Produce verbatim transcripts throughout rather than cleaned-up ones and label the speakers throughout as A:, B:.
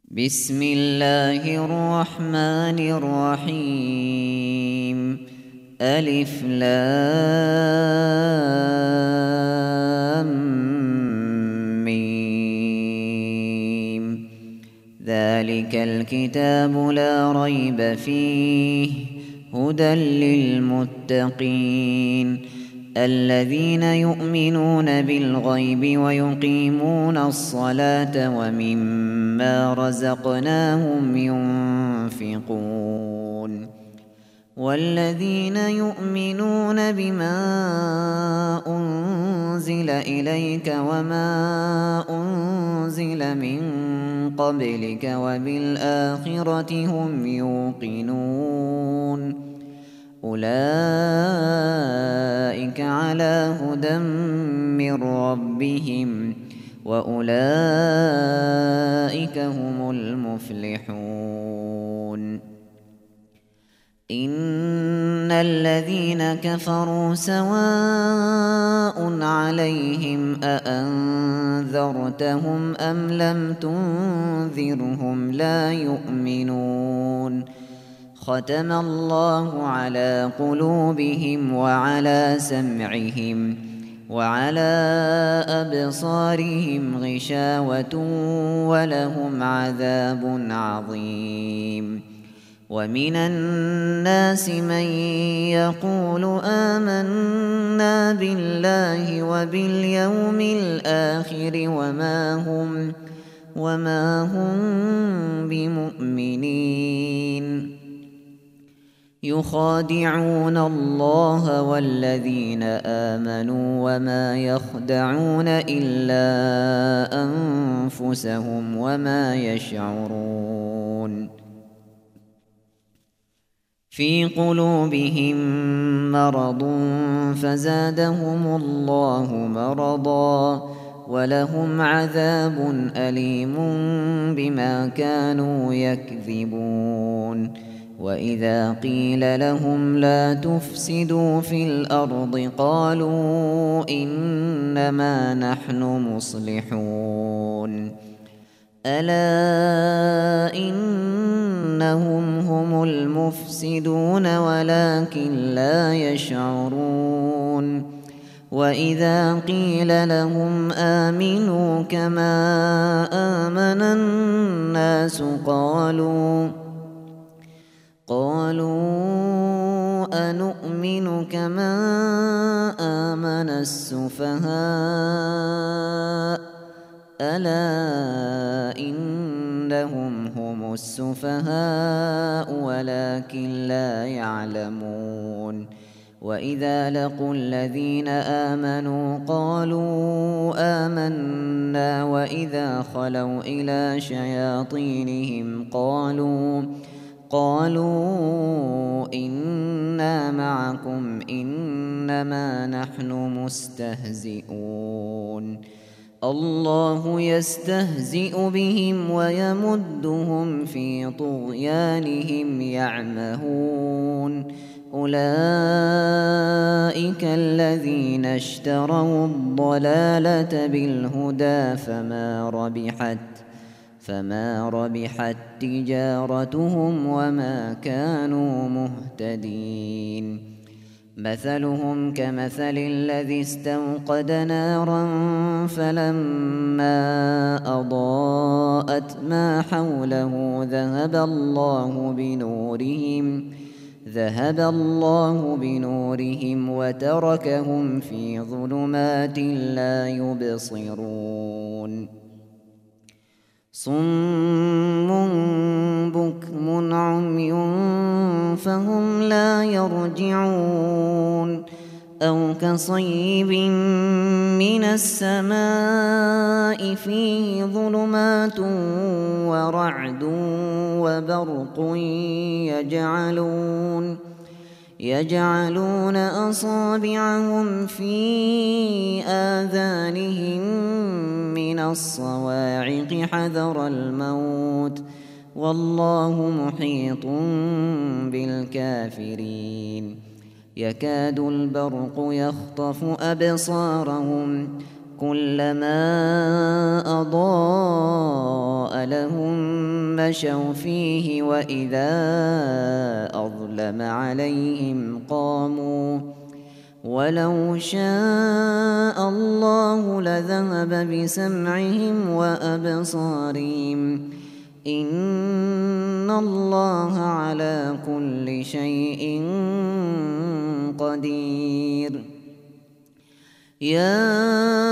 A: بسم الله الرحمن الرحيم. ألف لام ميم. ذلك الكتاب لا ريب فيه هدى للمتقين الذين يؤمنون بالغيب ويقيمون الصلاة ومما رزقناهم ينفقون والذين يؤمنون بما أنزل إليك وما أنزل من قبلك وبالآخرة هم يوقنون أولئك على هدى من ربهم وأولئك هم المفلحون. إن الذين كفروا سواء عليهم أأنذرتهم أم لم تنذرهم لا يؤمنون. ختم الله على قلوبهم وعلى سمعهم وعلى أبصارهم غشاوة ولهم عذاب عظيم. ومن الناس من يقول آمنا بالله وباليوم الآخر وما هم وما هم بمؤمنين. يخادعون الله والذين آمنوا وما يخدعون إلا أنفسهم وما يشعرون. في قلوبهم مرض فزادهم الله مرضا ولهم عذاب أليم بما كانوا يكذبون. وإذا قيل لهم لا تفسدوا في الأرض قالوا إنما نحن مصلحون. ألا إنهم هم المفسدون ولكن لا يشعرون. وإذا قيل لهم آمنوا كما آمن الناس قالوا قالوا أنؤمن كما آمن السفهاء ألا إنهم هم السفهاء ولكن لا يعلمون. وإذا لقوا الذين آمنوا قالوا آمنا وإذا خلوا إلى شياطينهم قالوا قالوا إنا معكم إنما نحن مستهزئون. الله يستهزئ بهم ويمدهم في طغيانهم يعمهون. أولئك الذين اشتروا الضلالة بالهدى فما ربحت فما ربحت تجارتهم وما كانوا مهتدين. مثلهم كمثل الذي استوقد نارا فلما أضاءت ما حوله ذهب الله بنورهم ذهب الله بنورهم وتركهم في ظلمات لا يبصرون. صم بكم عمي فهم لا يرجعون. أو كصيب من السماء فيه ظلمات ورعد وبرق يجعلون يجعلون أصابعهم في آذانهم من الصواعق حذر الموت والله محيط بالكافرين. يكاد البرق يخطف أبصارهم كلما أضاء لهم مشوا فيه وإذا أظلم عليهم قاموا ولو شاء الله لذهب بسمعهم وأبصارهم إن الله على كل شيء قدير. يا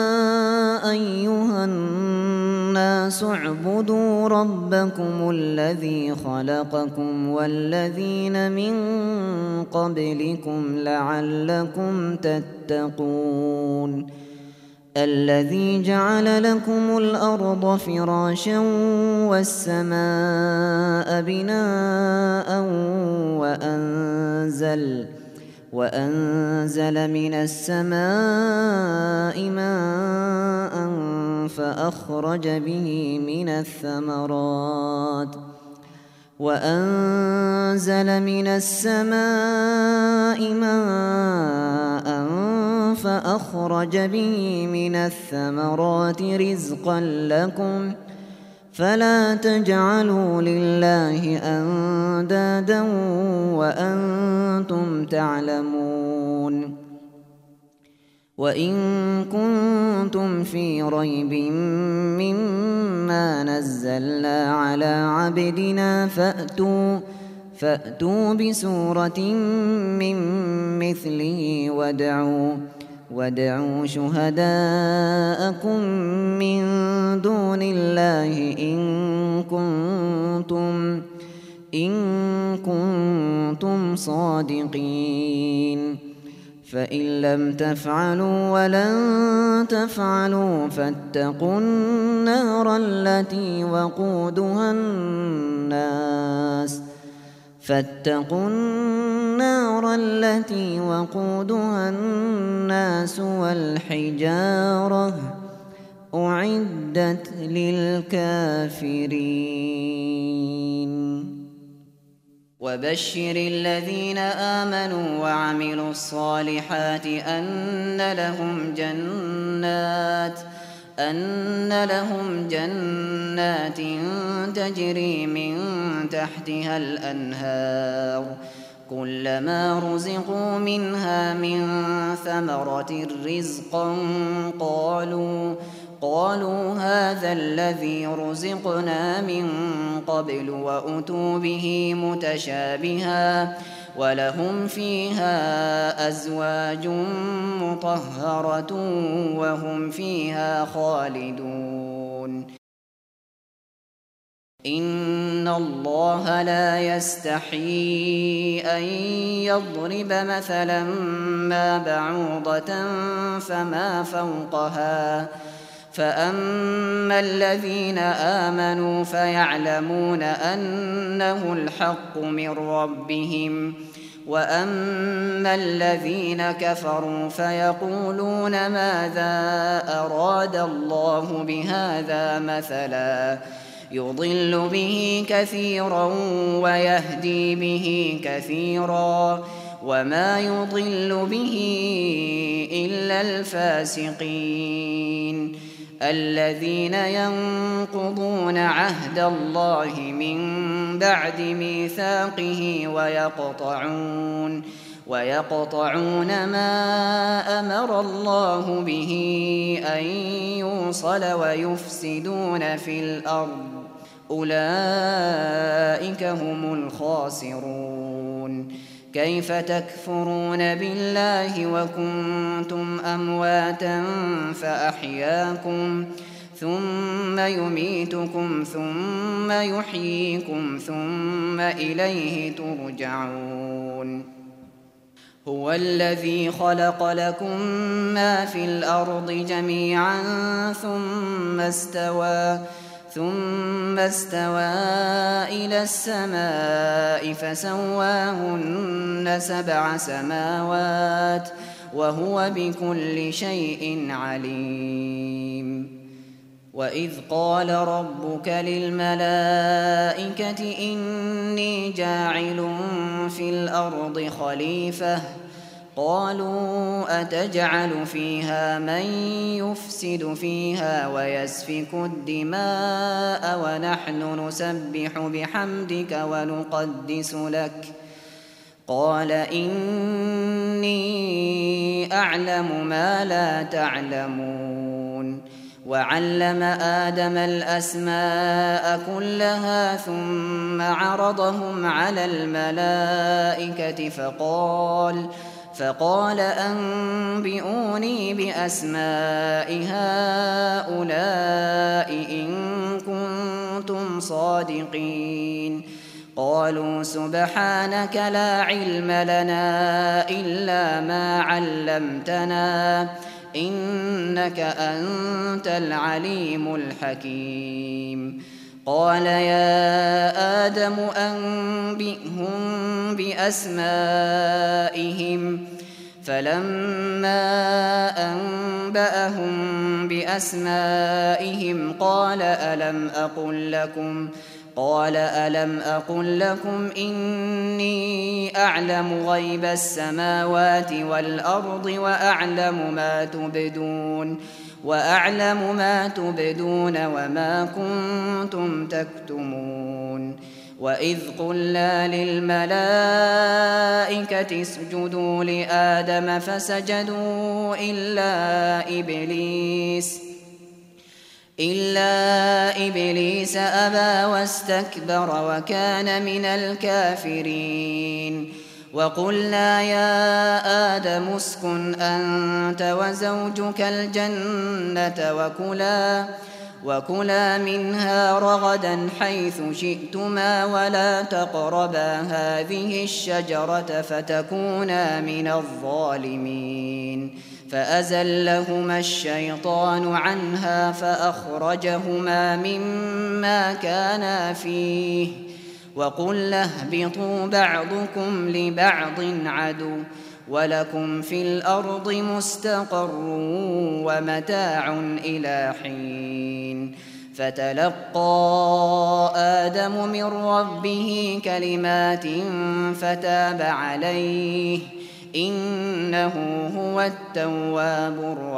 A: أيها الناس اعبدوا ربكم الذي خلقكم والذين من قبلكم لعلكم تتقون الذي جعل لكم الأرض فراشا والسماء بناء وأنزل وأنزل من السماء ماء فأخرج به من الثمرات وأنزل من السماء ماء فأخرج به من الثمرات رزقا لكم فلا تجعلوا لله أندادا وأنتم تعلمون. وإن كنتم في ريب مما نزلنا على عبدنا فأتوا فأتوا بسورة من مثله وادعوا وادعوا شهداءكم من دون الله إن كنتم إن كنتم صادقين فإن لم تفعلوا ولن تفعلوا فاتقوا النار التي وقودها الناس فاتقوا النار التي وقودها الناس والحجارة أعدت للكافرين. وبشر الذين آمنوا وعملوا الصالحات أن لهم جنات أن لهم جنات تجري من تحتها الأنهار كلما رزقوا منها من ثمرة رزقا قالوا قالوا هذا الذي رزقنا من قبل وأتوا به متشابها ولهم فيها أزواج مطهرة وهم فيها خالدون. إن الله لا يستحيي أن يضرب مثلا ما بعوضة فما فوقها فأما الذين آمنوا فيعلمون أنه الحق من ربهم وأما الذين كفروا فيقولون ماذا أراد الله بهذا مثلا يضل به كثيرا ويهدي به كثيرا وما يضل به إلا الفاسقين الذين ينقضون عهد الله من بعد ميثاقه ويقطعون ويقطعون ما أمر الله به أن يوصل ويفسدون في الأرض أولئك هم الخاسرون. كيف تكفرون بالله وكنتم أمواتا فأحياكم ثم يميتكم ثم يحييكم ثم إليه ترجعون. هو الذي خلق لكم ما في الأرض جميعا ثم استوى ثم استوى إلى السماء فسواهن سبع سماوات وهو بكل شيء عليم. وإذ قال ربك للملائكة إني جاعل في الأرض خليفة قالوا أتجعل فيها من يفسد فيها ويسفك الدماء ونحن نسبح بحمدك ونقدس لك قال إني أعلم ما لا تعلمون وعلم آدم الأسماء كلها ثم عرضهم على الملائكة فقال فقال أنبئوني بأسماء هؤلاء إن كنتم صادقين قالوا سبحانك لا علم لنا إلا ما علمتنا إنك أنت العليم الحكيم قال يا آدم أنبئهم بأسمائهم فلما أنبأهم بأسمائهم قال ألم أقل لكم قال ألم أقل لكم إني أعلم غيب السماوات والأرض وأعلم ما تبدون وأعلم ما تبدون وما كنتم تكتمون وإذ قلنا للملائكة اسجدوا لآدم فسجدوا إلا إبليس إلا إبليس أبى واستكبر وكان من الكافرين وقلنا يا آدم اسكن أنت وزوجك الجنة وكلا وكلا منها رغدا حيث شئتما ولا تقربا هذه الشجرة فتكونا من الظالمين فأزلهما الشيطان عنها فأخرجهما مما كانا فيه وقلنا اهبطوا بعضكم لبعض عدو ولكم في الأرض مستقر ومتاع إلى حين فتلقى آدم من ربه كلمات فتاب عليه إنه هو التواب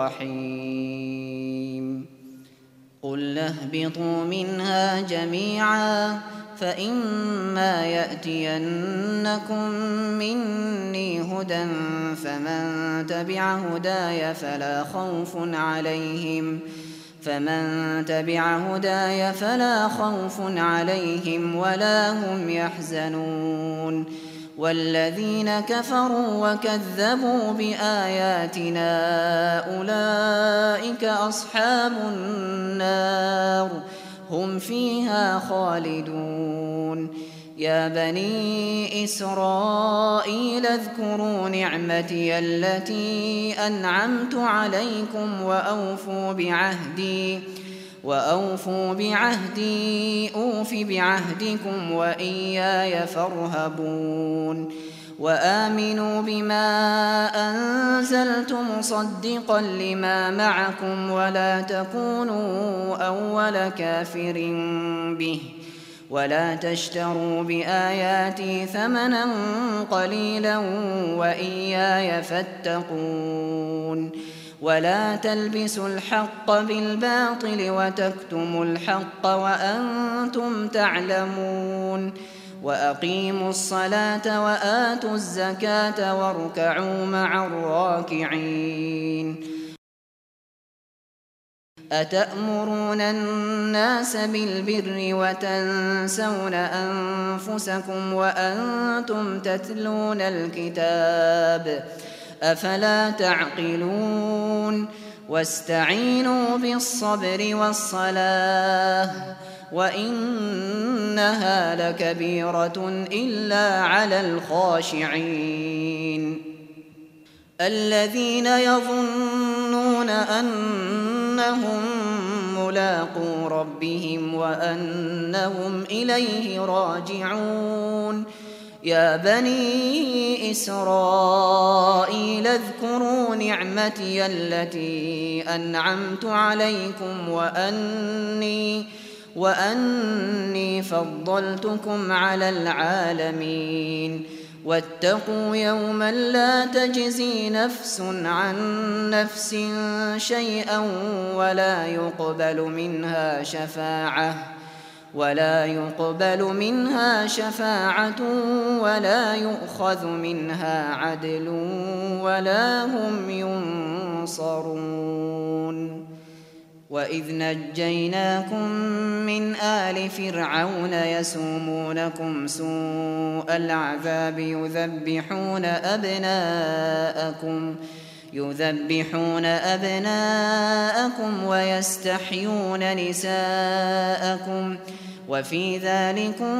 A: الرحيم قل اهبطوا منها جميعا فإما يأتينكم مني هدى فمن تبع هداي فلا خوف عليهم فمن تبع هداي فلا خوف عليهم ولا هم يحزنون والذين كفروا وكذبوا بآياتنا أولئك أصحاب النار هم فيها خالدون يا بني إسرائيل اذكروا نعمتي التي أنعمت عليكم وأوفوا بعهدي وأوفوا بعهدي أوف بعهدكم وإياي فارهبون وآمنوا بما أنزلت مصدقا لما معكم ولا تكونوا أول كافر به ولا تشتروا بآياتي ثمنا قليلا وإياي فاتقون ولا تلبسوا الحق بالباطل وتكتموا الحق وأنتم تعلمون وأقيموا الصلاة وآتوا الزكاة واركعوا مع الراكعين أتأمرون الناس بالبر وتنسون أنفسكم وأنتم تتلون الكتاب أفلا تعقلون واستعينوا بالصبر والصلاة وإنها لكبيرة إلا على الخاشعين الذين يظنون أنهم ملاقو ربهم وأنهم إليه راجعون يا بني إسرائيل اذكروا نعمتي التي أنعمت عليكم وأني وأني فضلتكم على العالمين واتقوا يوما لا تجزي نفس عن نفس شيئا ولا يقبل منها شفاعة ولا يقبل منها شفاعة ولا يؤخذ منها عدل ولا هم ينصرون. وإذ نجيناكم من آل فرعون يسومونكم سوء العذاب يذبحون أبناءكم يذبحون أبناءكم ويستحيون نساءكم وفي ذلكم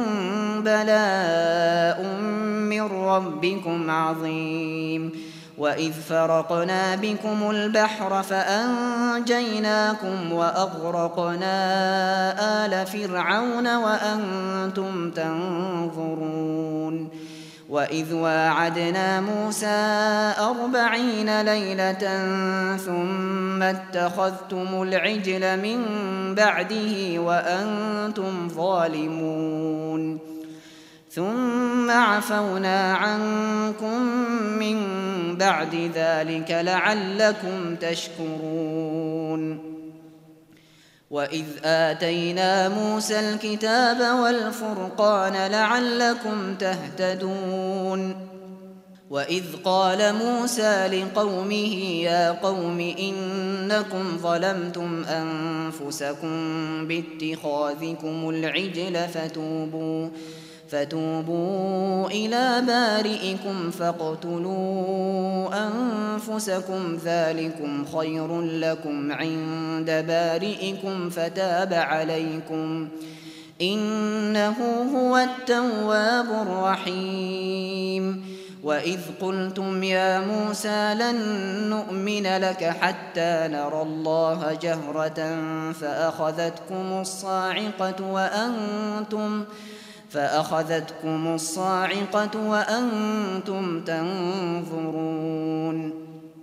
A: بلاء من ربكم عظيم. وإذ فرقنا بكم البحر فأنجيناكم وأغرقنا آل فرعون وأنتم تنظرون. وإذ واعدنا موسى أربعين ليلة ثم اتخذتم العجل من بعده وأنتم ظالمون ثم عفونا عنكم من بعد ذلك لعلكم تشكرون. وإذ آتينا موسى الكتاب والفرقان لعلكم تهتدون. وإذ قال موسى لقومه يا قوم إنكم ظلمتم أنفسكم باتخاذكم العجل فتوبوا فتوبوا إلى بارئكم فاقتلوا أنفسكم ذلكم خير لكم عند بارئكم فتاب عليكم إنه هو التواب الرحيم. وإذ قلتم يا موسى لن نؤمن لك حتى نرى الله جهرة فأخذتكم الصاعقة وأنتم فأخذتكم الصاعقة وأنتم تنظرون.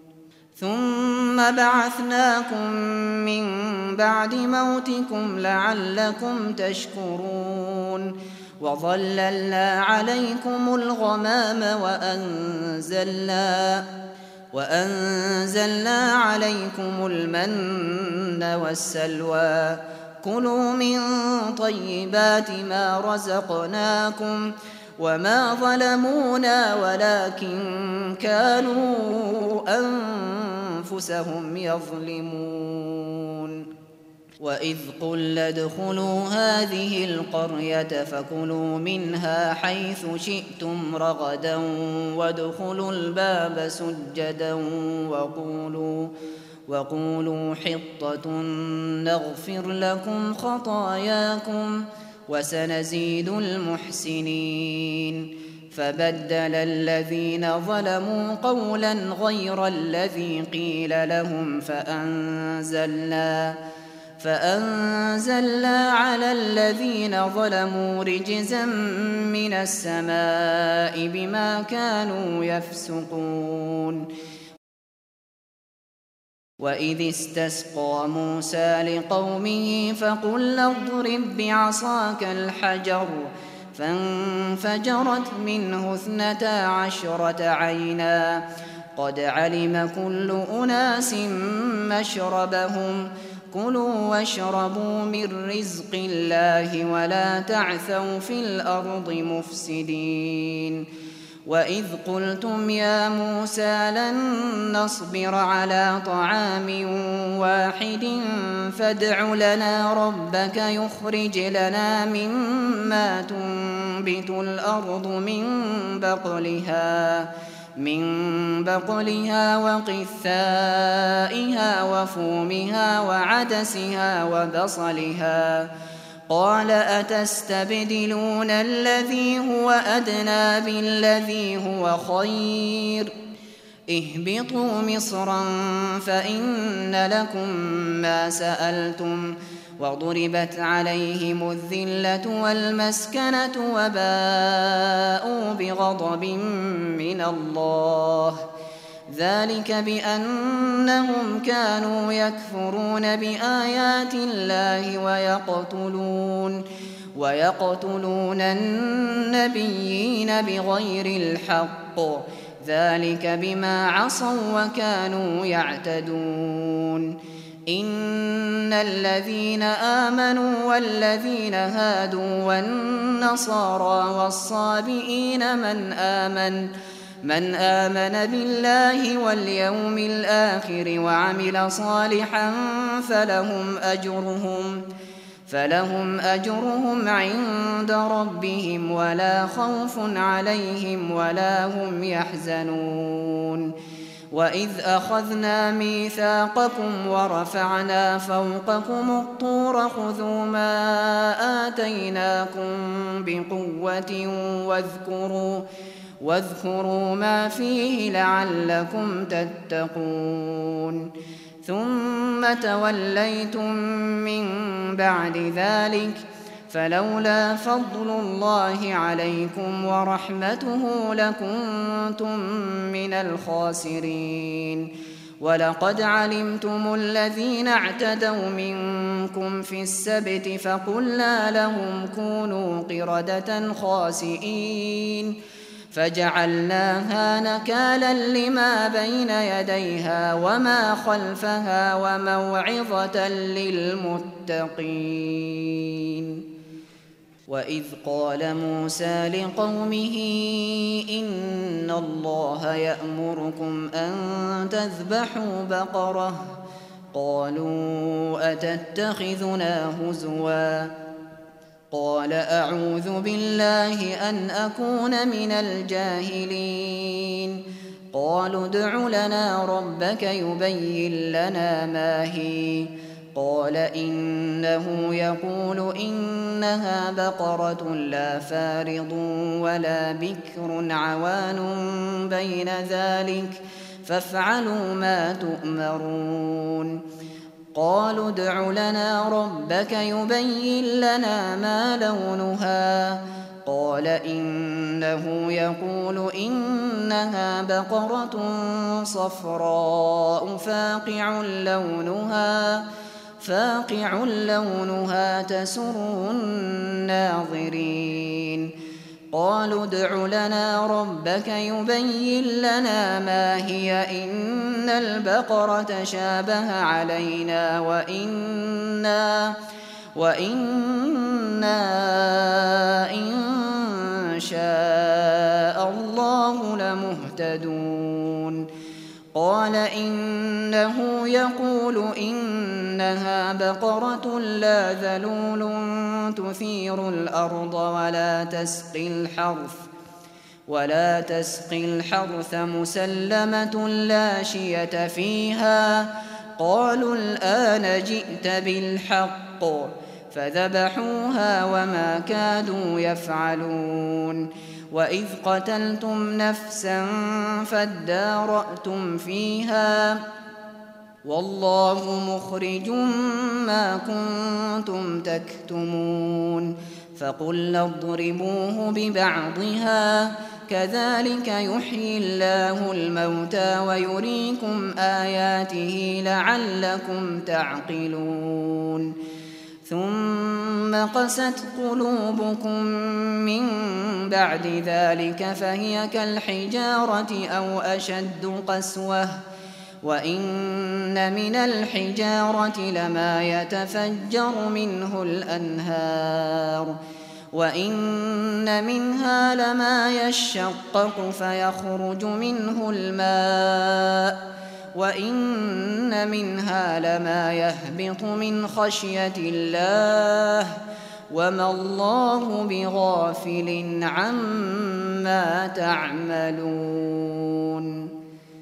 A: ثم بعثناكم من بعد موتكم لعلكم تشكرون. وظللنا عليكم الغمام وأنزلنا وأنزلنا عليكم المن والسلوى كلوا من طيبات ما رزقناكم وما ظلمونا ولكن كانوا أنفسهم يظلمون. وإذ قلنا ادخلوا هذه القرية فكلوا منها حيث شئتم رغدا وادخلوا الباب سجدا وقولوا وقولوا حطة نغفر لكم خطاياكم وسنزيد المحسنين. فبدل الذين ظلموا قولا غير الذي قيل لهم فأنزلنا فأنزلنا على الذين ظلموا رجزا من السماء بما كانوا يفسقون. وإذ استسقى موسى لقومه فقلنا اضرب بعصاك الحجر فانفجرت منه اثنتا عشرة عينا قد علم كل أناس مشربهم كلوا واشربوا من رزق الله ولا تعثوا في الأرض مفسدين. وإذ قلتم يا موسى لن نصبر على طعام واحد فادع لنا ربك يخرج لنا مما تنبت الأرض من بقلها من بقلها وقثائها وفومها وعدسها وبصلها قال أتستبدلون الذي هو أدنى بالذي هو خير اهبطوا مصرا فإن لكم ما سألتم وضربت عليهم الذلة والمسكنة وباءوا بغضب من الله ذلك بأنهم كانوا يكفرون بآيات الله ويقتلون ويقتلون النبيين بغير الحق ذلك بما عصوا وكانوا يعتدون إن الذين آمنوا والذين هادوا والنصارى والصابئين من آمن من آمن بالله واليوم الآخر وعمل صالحا فلهم أجرهم فلهم أجرهم عند ربهم ولا خوف عليهم ولا هم يحزنون وإذ أخذنا ميثاقكم ورفعنا فوقكم الطور خذوا ما آتيناكم بقوة واذكروا واذكروا ما فيه لعلكم تتقون ثم توليتم من بعد ذلك فلولا فضل الله عليكم ورحمته لكنتم من الخاسرين ولقد علمتم الذين اعتدوا منكم في السبت فقلنا لهم كونوا قردة خاسئين فجعلناها نكالا لما بين يديها وما خلفها وموعظة للمتقين وإذ قال موسى لقومه إن الله يأمركم أن تذبحوا بقرة قالوا أتتخذنا هزوا قال أعوذ بالله أن أكون من الجاهلين قالوا ادع لنا ربك يبين لنا ما هي قال إنه يقول إنها بقرة لا فارض ولا بكر عوان بين ذلك فافعلوا ما تؤمرون قالوا ادع لنا ربك يبين لنا ما لونها قال إنه يقول إنها بقرة صفراء فاقع لونها فاقع لونها تسر الناظرين قالوا ادع لنا ربك يبين لنا ما هي إن البقرة شابه علينا وإنا وإنا إن شاء الله لمهتدون قال إنه يقول إنها بقرة لا ذلول تثير الأرض ولا تسقي الحرث ولا تسقي الحرث مسلمة لا شية فيها قالوا الآن جئت بالحق فذبحوها وما كادوا يفعلون وإذ قتلتم نفسا فادارأتم فيها والله مخرج ما كنتم تكتمون فقلنا اضربوه ببعضها كذلك يحيي الله الموتى ويريكم آياته لعلكم تعقلون ثم قست قلوبكم من بعد ذلك فهي كالحجارة أو أشد قسوة وإن من الحجارة لما يتفجر منه الأنهار وإن منها لما يشقق فيخرج منه الماء وإن منها لما يهبط من خشية الله وما الله بغافل عما تعملون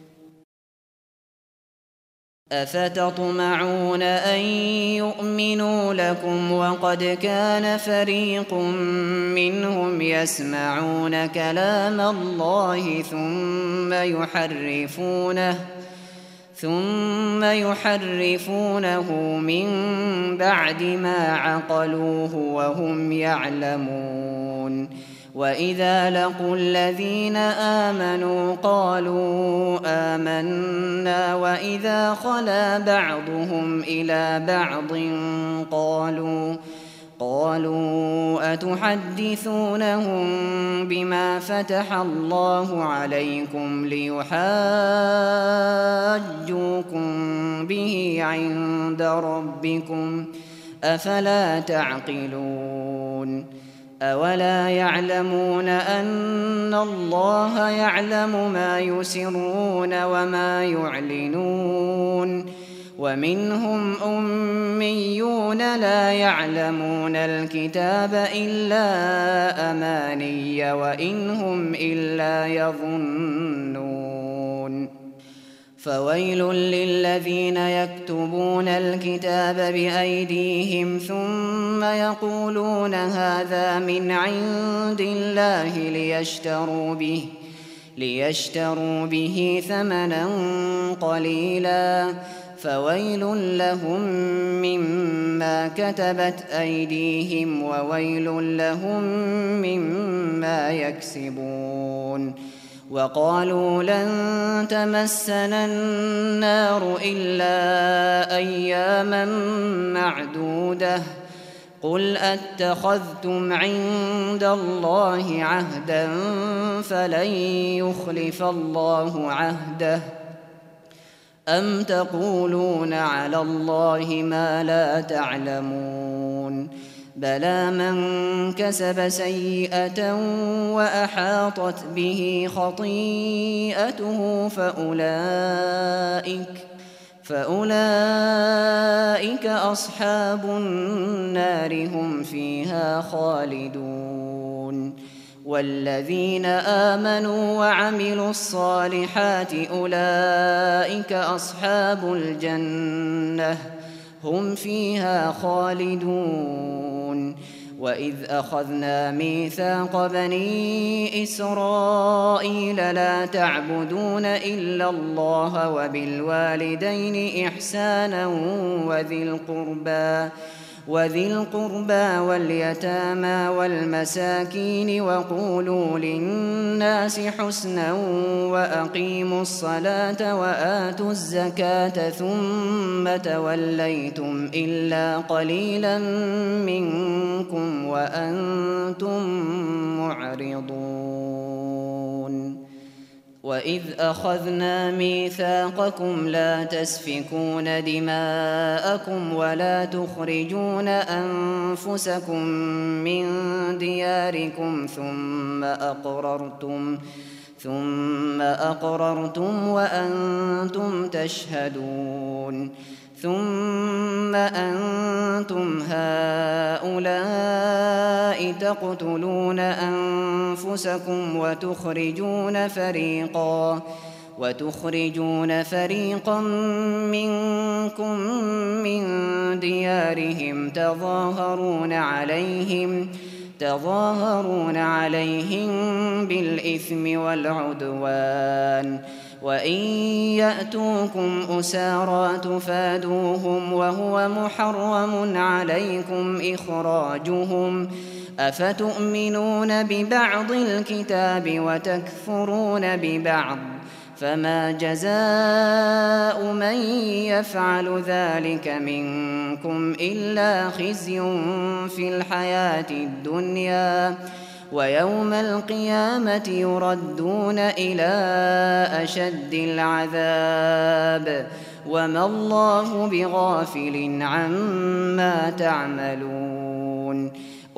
A: أفتطمعون أن يؤمنوا لكم وقد كان فريق منهم يسمعون كلام الله ثم يحرفونه ثم يحرفونه من بعد ما عقلوه وهم يعلمون وإذا لقوا الذين آمنوا قالوا آمنا وإذا خلا بعضهم إلى بعض قالوا قالوا أتحدثونهم بما فتح الله عليكم ليحاجوكم به عند ربكم أفلا تعقلون أولا يعلمون أن الله يعلم ما يسرون وما يعلنون ومنهم أميون لا يعلمون الكتاب إلا أماني وإن هم إلا يظنون فويل للذين يكتبون الكتاب بأيديهم ثم يقولون هذا من عند الله ليشتروا به ليشتروا به ثمنا قليلا فويل لهم مما كتبت أيديهم وويل لهم مما يكسبون وقالوا لن تمسنا النار إلا أياما معدودة قل أتخذتم عند الله عهدا فلن يخلف الله عهده أم تقولون على الله ما لا تعلمون بلى من كسب سيئة وأحاطت به خطيئته فأولئك فأولئك أصحاب النار هم فيها خالدون والذين آمنوا وعملوا الصالحات أولئك أصحاب الجنة هم فيها خالدون وإذ أخذنا ميثاق بني إسرائيل لا تعبدون إلا الله وبالوالدين إحسانا وذي القربى وذي القربى واليتامى والمساكين وقولوا للناس حسنا وأقيموا الصلاة وآتوا الزكاة ثم توليتم إلا قليلا منكم وأنتم معرضون وإذ أخذنا ميثاقكم لا تسفكون دماءكم ولا تخرجون أنفسكم من دياركم ثم أقررتم ثم أقررتم وأنتم تشهدون ثم أنتم هؤلاء تقتلون أنفسكم وتخرجون فريقا وتخرجون فريقا منكم من ديارهم تظاهرون عليهم تظاهرون عليهم بالإثم والعدوان وإن يأتوكم أسارى تفادوهم وهو محرم عليكم إخراجهم أفتؤمنون ببعض الكتاب وتكفرون ببعض فما جزاء من يفعل ذلك منكم إلا خزي في الحياة الدنيا ويوم القيامة يردون إلى أشد العذاب وما الله بغافل عما تعملون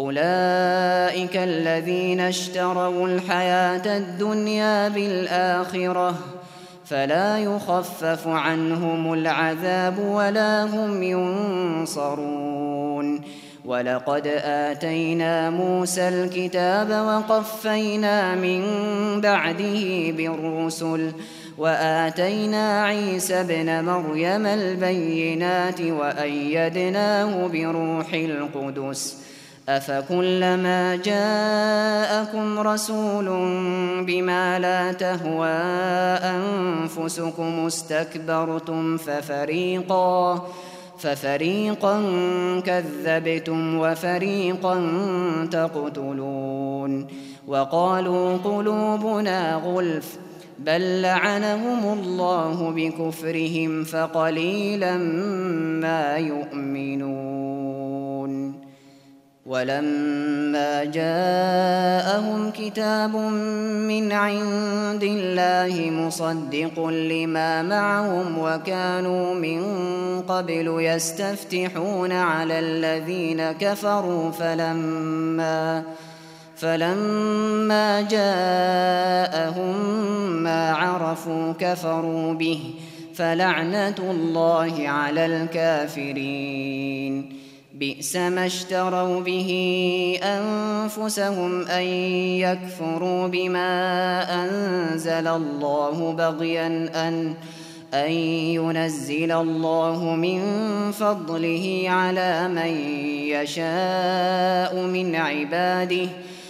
A: أولئك الذين اشتروا الحياة الدنيا بالآخرة فلا يخفف عنهم العذاب ولا هم ينصرون ولقد آتينا موسى الكتاب وقفينا من بعده بالرسل وآتينا عيسى ابن مريم البينات وأيدناه بروح القدس أفكلما جاءكم رسول بما لا تهوى أنفسكم استكبرتم ففريقا ففريقا كذبتم وفريقا تقتلون وقالوا قلوبنا غلف بل لعنهم الله بكفرهم فقليلا ما يؤمنون ولما جاءهم كتاب من عند الله مصدق لما معهم وكانوا من قبل يستفتحون على الذين كفروا فلما فلما جاءهم ما عرفوا كفروا به فلعنة الله على الكافرين. بئس ما اشتروا به أنفسهم أن يكفروا بما أنزل الله بغيا أن أن ينزل الله من فضله على من يشاء من عباده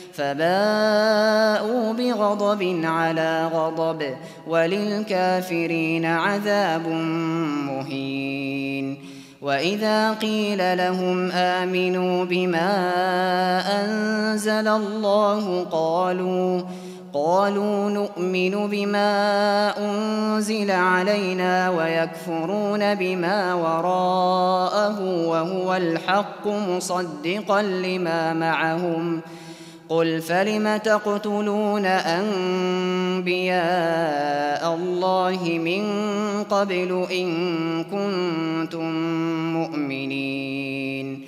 A: فباءوا بغضب على غضب وللكافرين عذاب مهين. وإذا قيل لهم آمنوا بما أنزل الله قالوا قالوا نؤمن بما أنزل علينا ويكفرون بما وراءه وهو الحق مصدقا لما معهم قل فلم تقتلون أنبياء الله من قبل إن كنتم مؤمنين.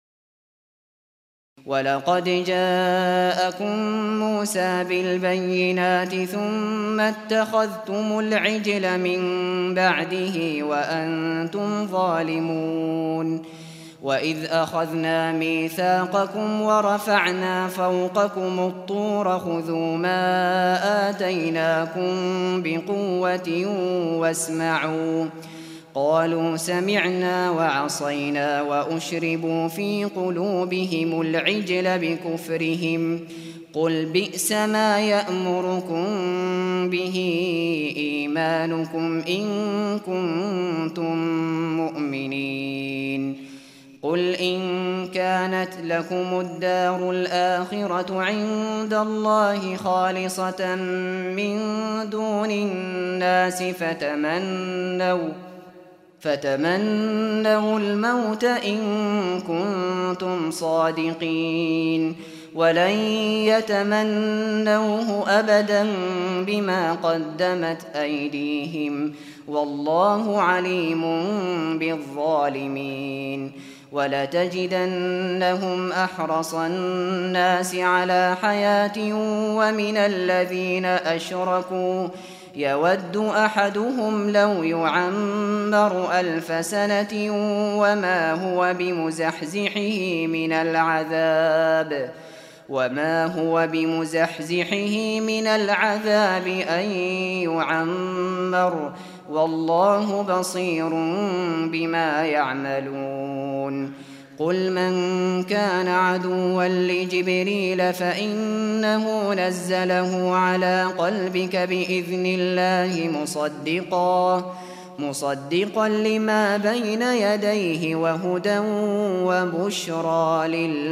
A: ولقد جاءكم موسى بالبينات ثم اتخذتم العجل من بعده وأنتم ظالمون. وإذ أخذنا ميثاقكم ورفعنا فوقكم الطور خذوا ما آتيناكم بقوة واسمعوا قالوا سمعنا وعصينا وأشربوا في قلوبهم العجل بكفرهم قل بئس ما يأمركم به إيمانكم إن كنتم مؤمنين. قل إن كانت لكم الدار الآخرة عند الله خالصة من دون الناس فتمنوا فتمنوا الموت إن كنتم صادقين ولن يتمنوه أبدا بما قدمت أيديهم والله عليم بالظالمين. ولتجدنهم أحرص الناس على حياة ومن الذين أشركوا يود أحدهم لو يعمر ألف سنة وما هو بمزحزحه من العذاب وما هو بمزحزحه من العذاب أن يعمر والله بصير بما يعملون. قل من كان عدوا لجبريل فإنه نزله على قلبك بإذن الله مصدقا مصدقا لما بين يديه وهدى وبشرى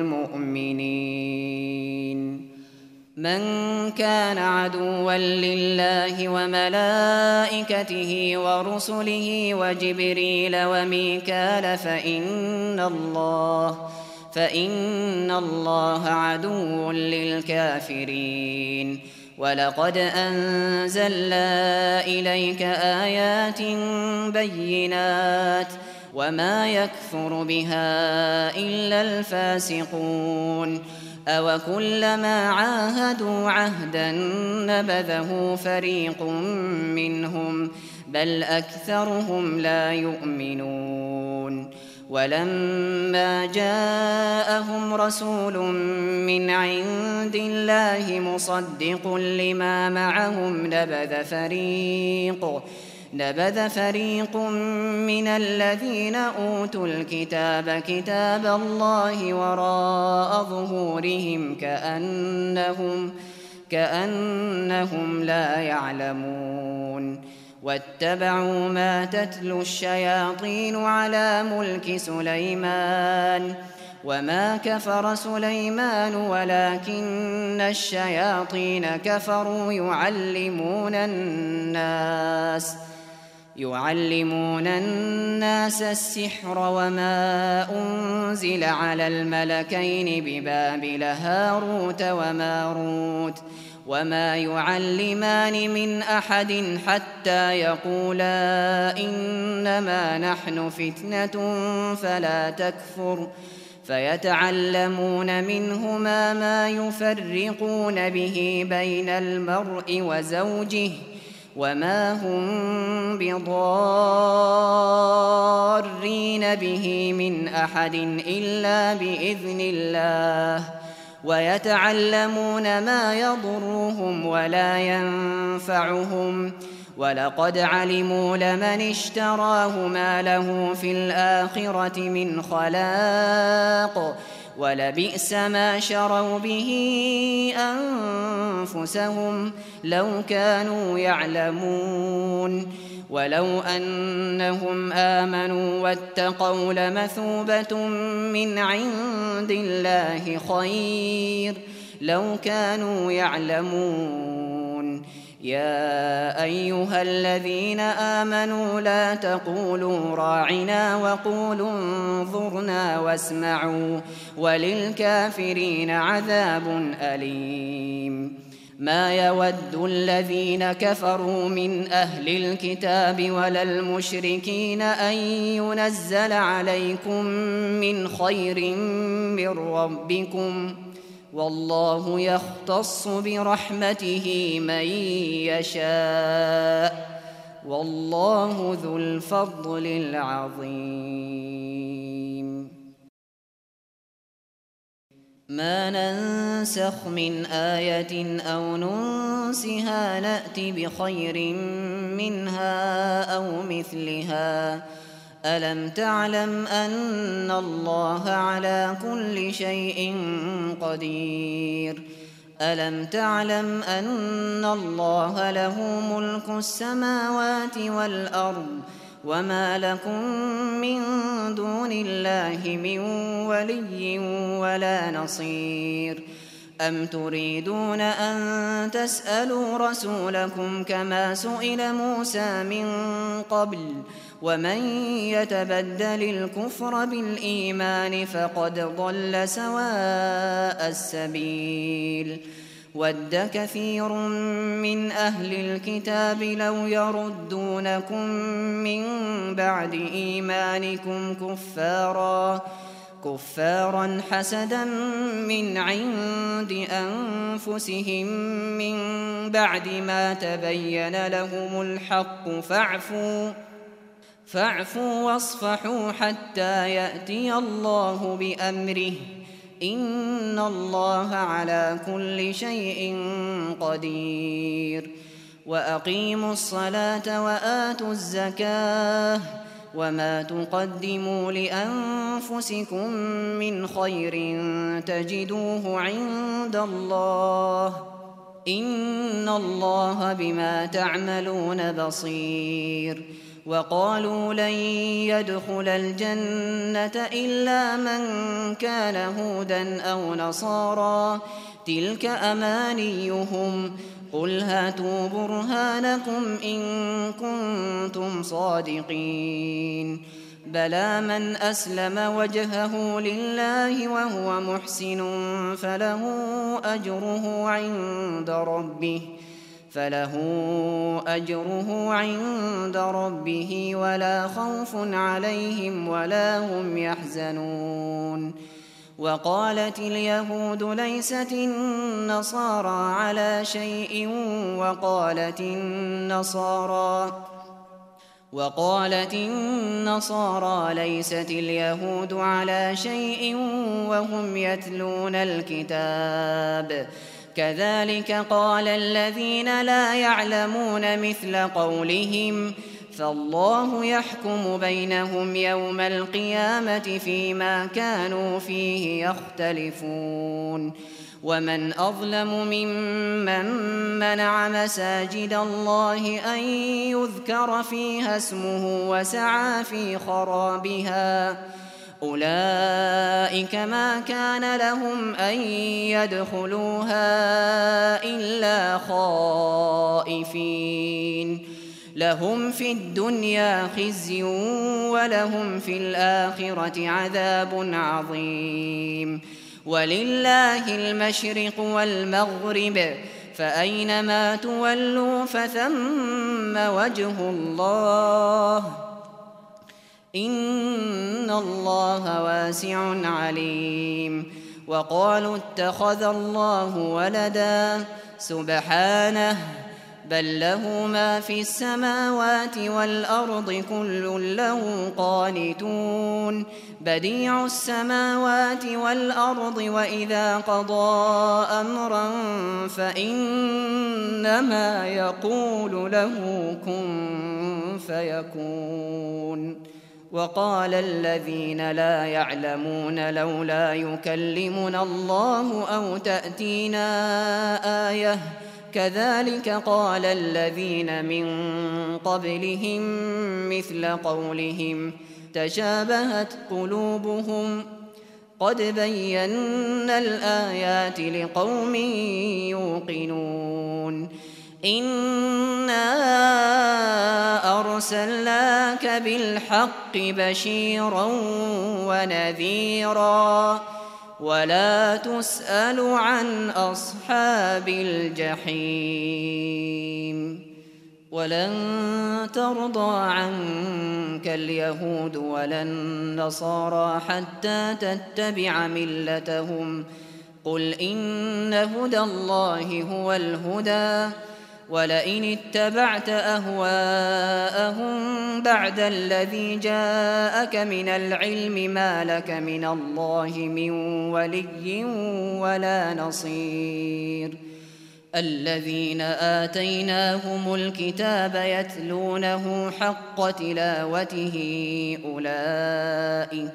A: للمؤمنين. من كان عدوا لله وملائكته ورسله وجبريل وميكال فإن الله فإن الله عدو للكافرين. ولقد أنزلنا إليك آيات بينات وما يكفر بها إلا الفاسقون. أوكلما عاهدوا عهدا نبذه فريق منهم بل أكثرهم لا يؤمنون. ولما جاءهم رسول من عند الله مصدق لما معهم نبذ فريق نبذ فريق من الذين أوتوا الكتاب كتاب الله وراء ظهورهم كأنهم كأنهم لا يعلمون. واتبعوا ما تتلو الشياطين على ملك سليمان وما كفر سليمان ولكن الشياطين كفروا يعلمون الناس يعلمون الناس السحر وما أنزل على الملكين ببابل هاروت وماروت وما يعلمان من أحد حتى يقولا إنما نحن فتنة فلا تكفر فيتعلمون منهما ما يفرقون به بين المرء وزوجه وما هم بضارين به من أحد إلا بإذن الله ويتعلمون ما يضرهم ولا ينفعهم ولقد علموا لمن اشتراه ما له في الآخرة من خلاق ولبئس ما شروا به أنفسهم لو كانوا يعلمون ولو أنهم آمنوا واتقوا لمثوبة من عند الله خير لو كانوا يعلمون يا أيها الذين آمنوا لا تقولوا راعنا وقولوا انظرنا واسمعوا وللكافرين عذاب أليم ما يود الذين كفروا من أهل الكتاب ولا المشركين أن ينزل عليكم من خير من ربكم والله يختص برحمته من يشاء والله ذو الفضل العظيم ما ننسخ من آية أو ننسها نأت بخير منها أو مثلها ألم تعلم أن الله على كل شيء قدير ألم تعلم أن الله له ملك السماوات والأرض وما لكم من دون الله من ولي ولا نصير أم تريدون أن تسألوا رسولكم كما سئل موسى من قبل ومن يتبدل الكفر بالإيمان فقد ضل سواء السبيل ود كثير من أهل الكتاب لو يردونكم من بعد إيمانكم كفارا كفارا حسدا من عند أنفسهم من بعد ما تبين لهم الحق فاعفوا فاعفوا واصفحوا حتى يأتي الله بأمره إن الله على كل شيء قدير وأقيموا الصلاة وآتوا الزكاة وما تقدموا لأنفسكم من خير تجدوه عند الله إن الله بما تعملون بصير وقالوا لن يدخل الجنة إلا من كان هودا أو نصارى تلك أمانيهم قل هاتوا برهانكم إن كنتم صادقين بلى من أسلم وجهه لله وهو محسن فله أجره عند ربه فله أجره عند ربه ولا خوف عليهم ولا هم يحزنون وقالت اليهود ليست النصارى على شيء وقالت النصارى وقالت النصارى ليست اليهود على شيء وهم يتلون الكتاب كذلك قال الذين لا يعلمون مثل قولهم فالله يحكم بينهم يوم القيامة فيما كانوا فيه يختلفون ومن أظلم ممن منع مساجد الله أن يذكر فيها اسمه وسعى في خرابها أولئك ما كان لهم أن يدخلوها إلا خائفين لهم في الدنيا خزي ولهم في الآخرة عذاب عظيم ولله المشرق والمغرب فأينما تولوا فثم وجه الله إن الله واسع عليم وقالوا اتخذ الله ولدا سبحانه بل له ما في السماوات والأرض كل له قانتون بديع السماوات والأرض وإذا قضى أمرا فإنما يقول له كن فيكون وقال الذين لا يعلمون لولا يكلمنا الله أو تأتينا آية كذلك قال الذين من قبلهم مثل قولهم تشابهت قلوبهم قد بينا الآيات لقوم يوقنون إنا أرسلناك بالحق بشيرا ونذيرا ولا تسأل عن أصحاب الجحيم ولن ترضى عنك اليهود ولا النصارى حتى تتبع ملتهم قل إن هدى الله هو الهدى ولئن اتبعت أهواءهم بعد الذي جاءك من العلم ما لك من الله من ولي ولا نصير الذين آتيناهم الكتاب يتلونه حق تلاوته أولئك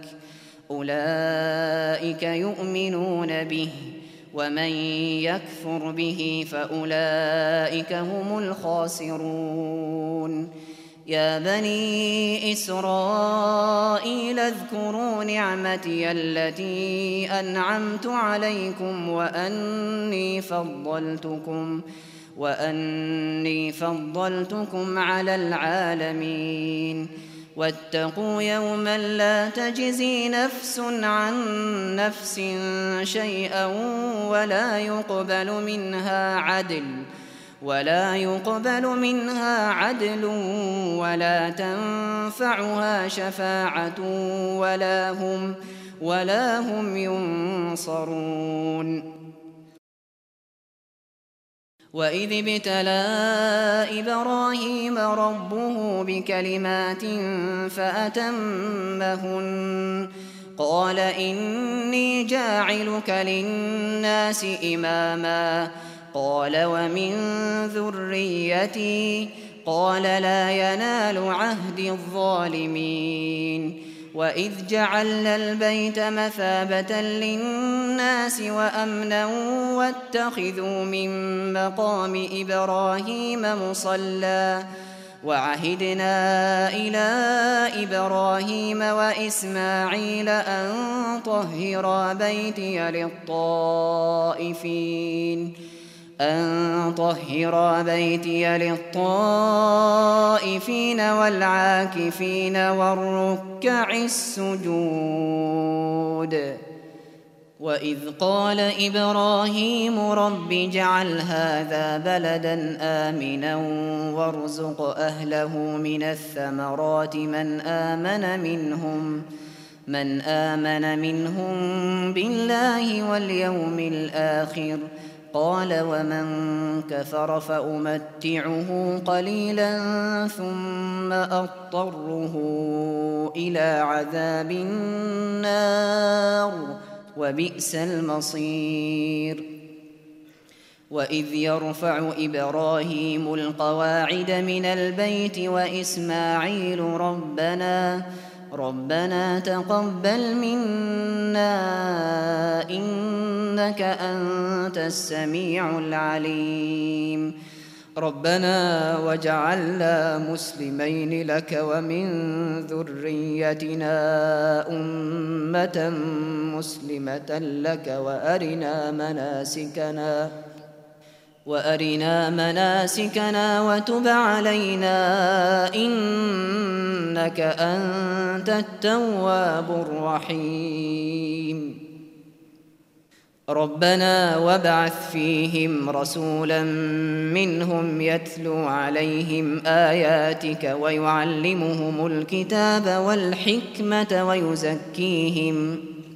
A: أولئك يؤمنون به ومن يكفر به فأولئك هم الخاسرون يا بني إسرائيل اذكروا نعمتي التي أنعمت عليكم وأني فضلتكم وأني فضلتكم على العالمين واتقوا يوما لا تجزي نفس عن نفس شيئا ولا يقبل منها عدل ولا يقبل منها عدل ولا تنفعها شفاعة ولا هم ولا هم ينصرون وإذ ابتلى إبراهيم ربه بكلمات فأتمهن قال إني جاعلك للناس إماما قال ومن ذريتي قال لا ينال عهد الظالمين وإذ جعلنا البيت مثابة للناس وأمنا واتخذوا من مقام إبراهيم مصلى وعهدنا إلى إبراهيم وإسماعيل أن طهرا بيتي للطائفين أن طهرا بيتي للطائفين والعاكفين والركع السجود وإذ قال إبراهيم رب اجعل هذا بلدا آمنا وارزق أهله من الثمرات من آمن منهم من آمن منهم بالله واليوم الآخر قال ومن كفر فأمتعه قليلا ثم أضطره إلى عذاب النار وبئس المصير وإذ يرفع إبراهيم القواعد من البيت وإسماعيل ربنا ربنا تقبل منا إنك أنت السميع العليم ربنا واجعلنا مسلمين لك ومن ذريتنا أمة مسلمة لك وأرنا مناسكنا وأرنا مناسكنا وتب علينا إنك أنت التواب الرحيم ربنا وابعث فيهم رسولا منهم يتلو عليهم آياتك ويعلمهم الكتاب والحكمة ويزكيهم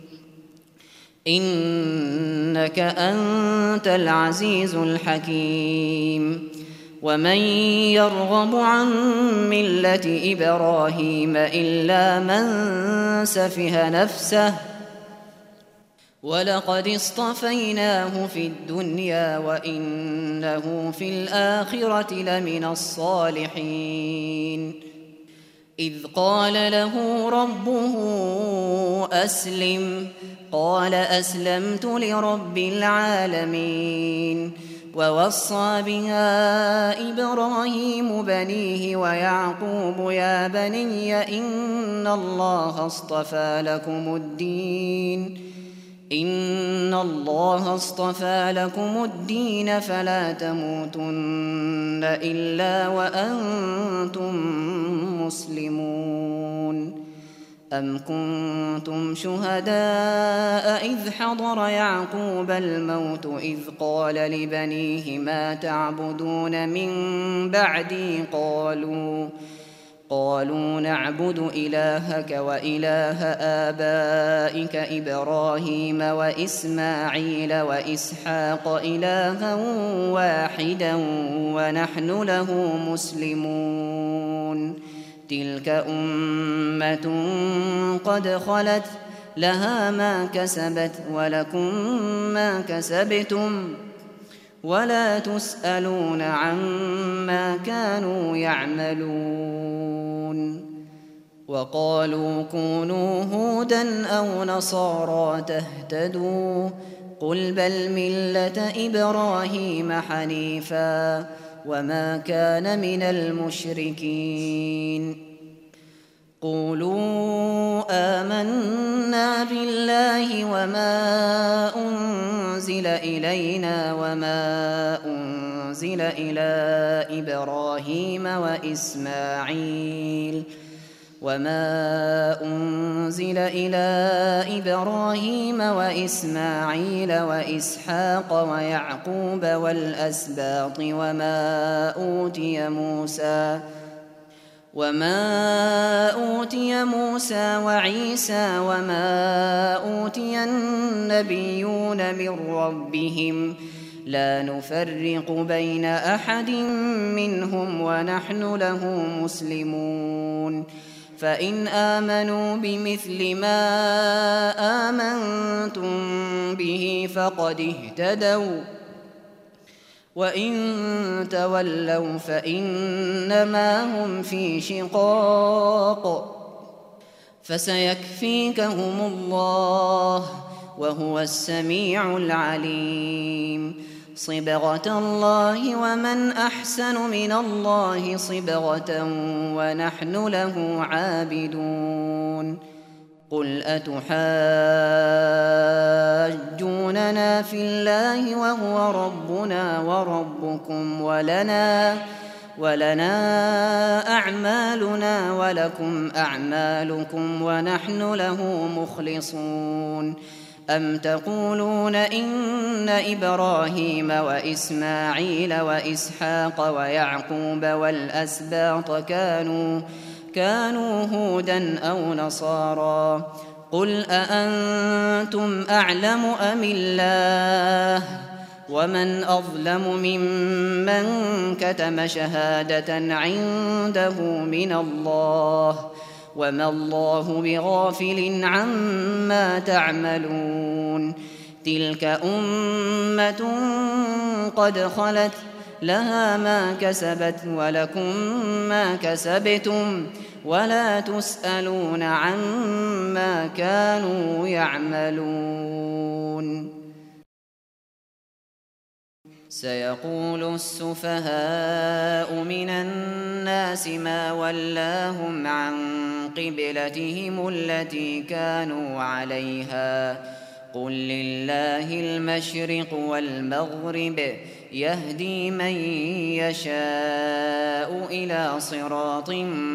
A: إنك أنت العزيز الحكيم ومن يرغب عن ملة إبراهيم إلا من سفه نفسه ولقد اصطفيناه في الدنيا وإنه في الآخرة لمن الصالحين إذ قال له ربه أسلم قال أسلمت لرب العالمين ووصى بها إبراهيم بنيه ويعقوب يا بني إن الله اصطفى لكم الدين إن الله اصطفى لكم الدين فلا تموتن إلا وأنتم مسلمون أم كنتم شهداء إذ حضر يعقوب الموت إذ قال لبنيه ما تعبدون من بعدي قالوا قالوا نعبد إلهك وإله آبائك إبراهيم وإسماعيل وإسحاق إلها واحدا ونحن له مسلمون تلك أمة قد خلت لها ما كسبت ولكم ما كسبتم ولا تسألون عما كانوا يعملون وقالوا كونوا هودا أو نصارى تهتدوا قل بل ملة إبراهيم حنيفا وما كان من المشركين قولوا آمنا بالله وما أنزل إلينا وما أنزل إلى إبراهيم وإسماعيل وما أنزل إلى إبراهيم وإسماعيل وإسحاق ويعقوب والأسباط وما أوتي موسى وما أوتي موسى وعيسى وما أوتي النبيون من ربهم لا نفرق بين أحد منهم ونحن له مسلمون فإن آمنوا بمثل ما آمنتم به فقد اهتدوا وإن تولوا فإنما هم في شقاق فسيكفيكهم الله وهو السميع العليم صبغة الله ومن أحسن من الله صبغة ونحن له عابدون قل أتحاجوننا في الله وهو ربنا وربكم ولنا ولنا أعمالنا ولكم أعمالكم ونحن له مخلصون أم تقولون إن إبراهيم وإسماعيل وإسحاق ويعقوب والأسباط كانوا كانوا هودا أو نصارى قل أأنتم أعلم أم الله ومن أظلم ممن كتم شهادة عنده من الله وما الله بغافل عما تعملون تلك أمة قد خلت لها ما كسبت ولكم ما كسبتم ولا تسألون عما كانوا يعملون سيقول السفهاء من الناس ما ولاهم عن قبلتهم التي كانوا عليها قل لله المشرق والمغرب يهدي من يشاء إلى صراط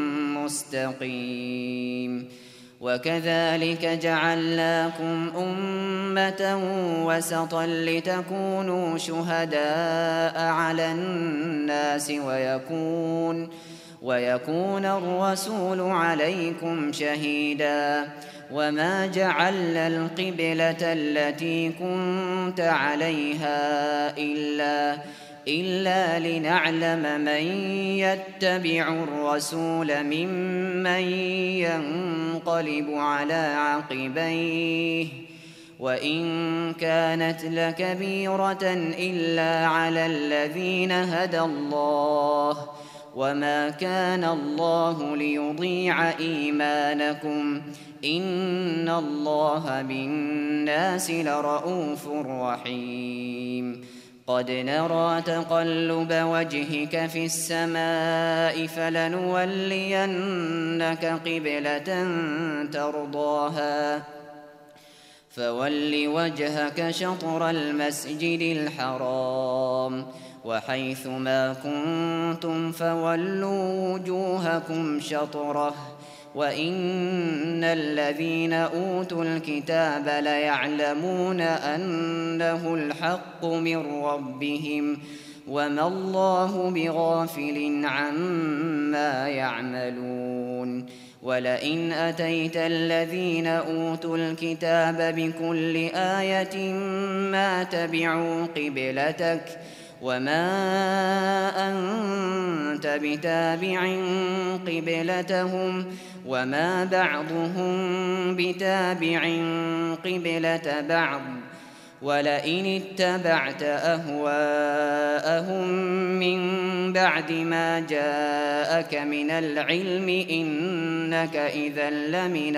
A: مستقيم وكذلك جعلناكم أمة وسطا لتكونوا شهداء على الناس ويكون, ويكون الرسول عليكم شهيدا وما جعلنا القبلة التي كنت عليها إلا, إلا لنعلم من يتبع الرسول ممن ينقلب على عقبيه وإن كانت لكبيرة إلا على الذين هدى الله وما كان الله ليضيع إيمانكم إن الله بالناس لرءوف رحيم قد نرى تقلب وجهك في السماء فلنولينك قبلة ترضاها فول وجهك شطر المسجد الحرام وحيث ما كنتم فولوا وجوهكم شطره وإن الذين أوتوا الكتاب ليعلمون أنه الحق من ربهم وما الله بغافل عما يعملون ولئن أتيت الذين أوتوا الكتاب بكل آية ما تبعوا قبلتك وما أنت بتابع قبلتهم وما بعضهم بتابع قبلة بعض ولئن اتبعت أهواءهم من بعد ما جاءك من العلم إنك إذا لمن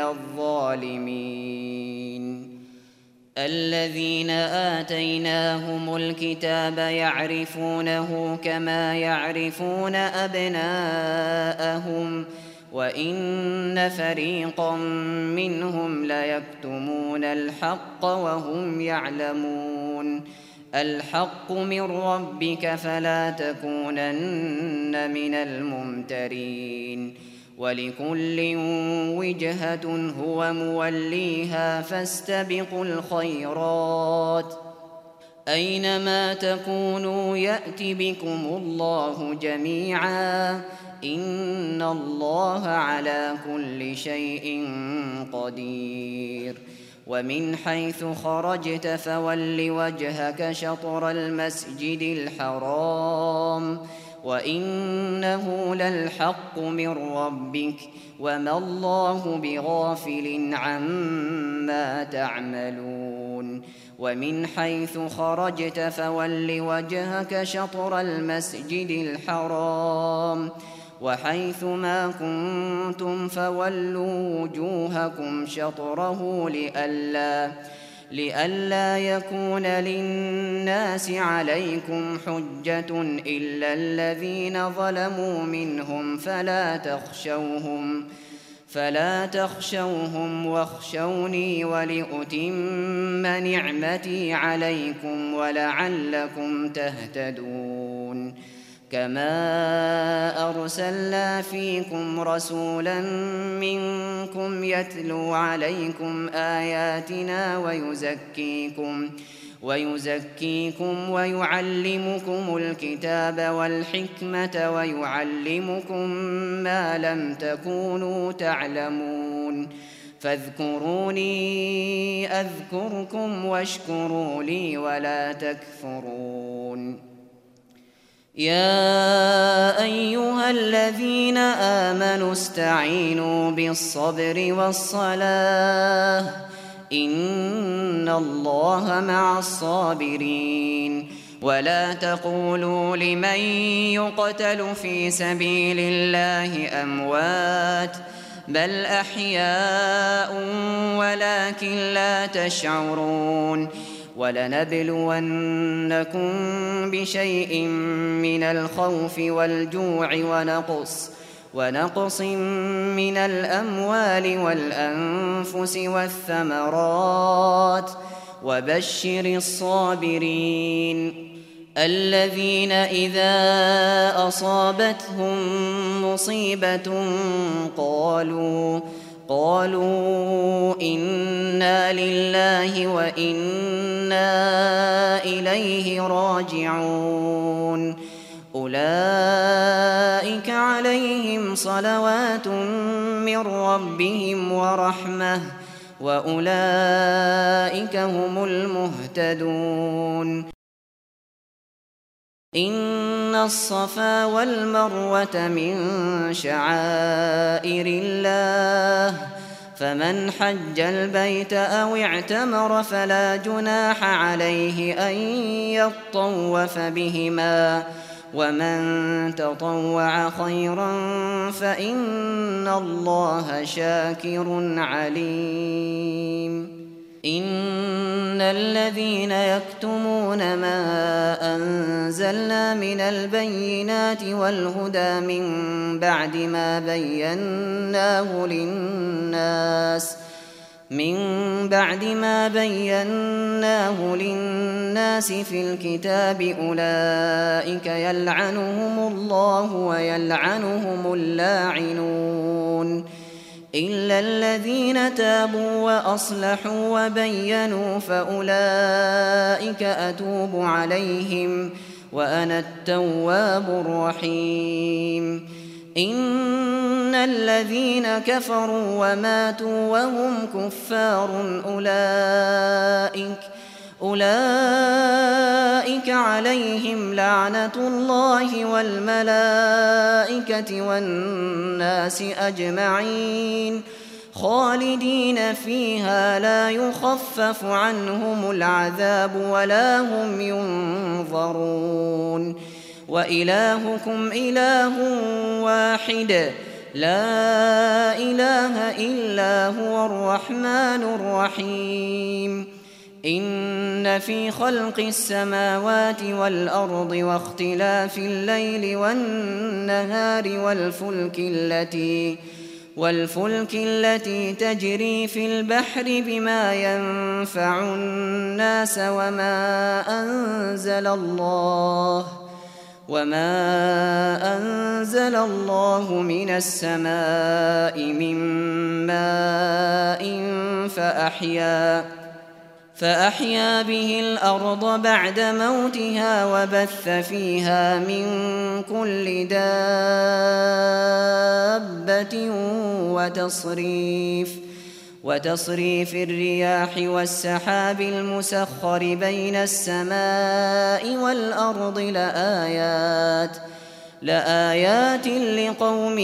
A: الظالمين الذين آتيناهم الكتاب يعرفونه كما يعرفون أبناءهم وإن فريقا منهم ليكتمون الحق وهم يعلمون الحق من ربك فلا تكونن من الممترين ولكل وجهة هو موليها فاستبقوا الخيرات أينما تكونوا يأت بكم الله جميعا إن الله على كل شيء قدير ومن حيث خرجت فول وجهك شطر المسجد الحرام وإنه للحق من ربك وما الله بغافل عما تعملون ومن حيث خرجت فول وجهك شطر المسجد الحرام وحيث ما كنتم فولوا وجوهكم شطره لئلا, لئلا يكون للناس عليكم حجة إلا الذين ظلموا منهم فلا تخشوهم فلا تخشوهم واخشوني ولأتم نعمتي عليكم ولعلكم تهتدون كما أرسلنا فيكم رسولا منكم يتلو عليكم آياتنا ويزكيكم ويزكيكم ويعلمكم الكتاب والحكمة ويعلمكم ما لم تكونوا تعلمون فاذكروني أذكركم واشكروا لي ولا تكفرون يا أيها الذين آمنوا استعينوا بالصبر والصلاة إن الله مع الصابرين ولا تقولوا لمن يقتل في سبيل الله أموات بل أحياء ولكن لا تشعرون ولنبلونكم بشيء من الخوف والجوع ونقص ونقص من الأموال والأنفس والثمرات وبشر الصابرين الذين إذا أصابتهم مصيبة قالوا قالوا إنا لله وإنا إليه راجعون أولئك عليهم صلوات من ربهم ورحمة وأولئك هم المهتدون إن الصفا والمروة من شعائر الله فمن حج البيت أو اعتمر فلا جناح عليه أن يطوف بهما ومن تطوع خيرا فإن الله شاكر عليم إن الذين يكتمون ما أنزلنا من البينات والهدى من بعد ما بيناه للناس من بعد ما بيناه للناس في الكتاب أولئك يلعنهم الله ويلعنهم اللاعنون إلا الذين تابوا وأصلحوا وبينوا فأولئك أتوب عليهم وأنا التواب الرحيم إن الذين كفروا وماتوا وهم كفار أولئك أولئك عليهم لعنة الله والملائكة والناس أجمعين خالدين فيها لا يخفف عنهم العذاب ولا هم ينظرون وإلهكم إله واحد لا إله إلا هو الرحمن الرحيم إن في خلق السماوات والأرض واختلاف الليل والنهار والفلك التي والفلك التي تجري في البحر بما ينفع الناس وما أنزل الله وما أنزل الله من السماء من ماء فأحيا فأحيا به الأرض بعد موتها وبث فيها من كل دابة وتصريف وتصريف الرياح والسحاب المسخر بين السماء والأرض لآيات لآيات لقوم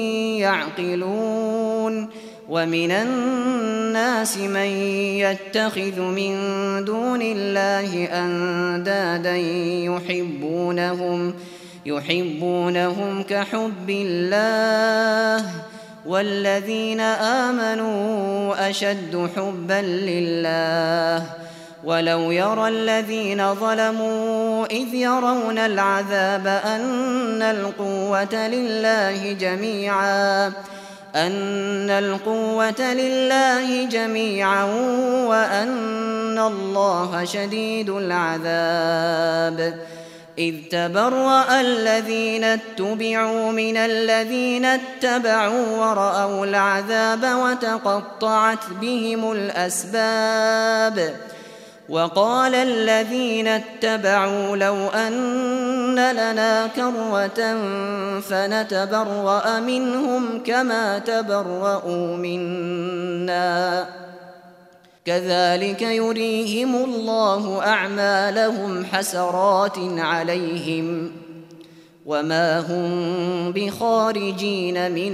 A: يعقلون ومن الناس من يتخذ من دون الله أندادا يحبونهم يحبونهم كحب الله والذين آمنوا أشد حبا لله ولو يرى الذين ظلموا إذ يرون العذاب أن القوة لله جميعا أن القوة لله جميعا وأن الله شديد العذاب إذ تبرأ الذين اتبعوا من الذين اتبعوا ورأوا العذاب وتقطعت بهم الأسباب وقال الذين اتبعوا لو أن لنا كرة فنتبرأ منهم كما تبرأوا منا كذلك يريهم الله أعمالهم حسرات عليهم وما هم بخارجين من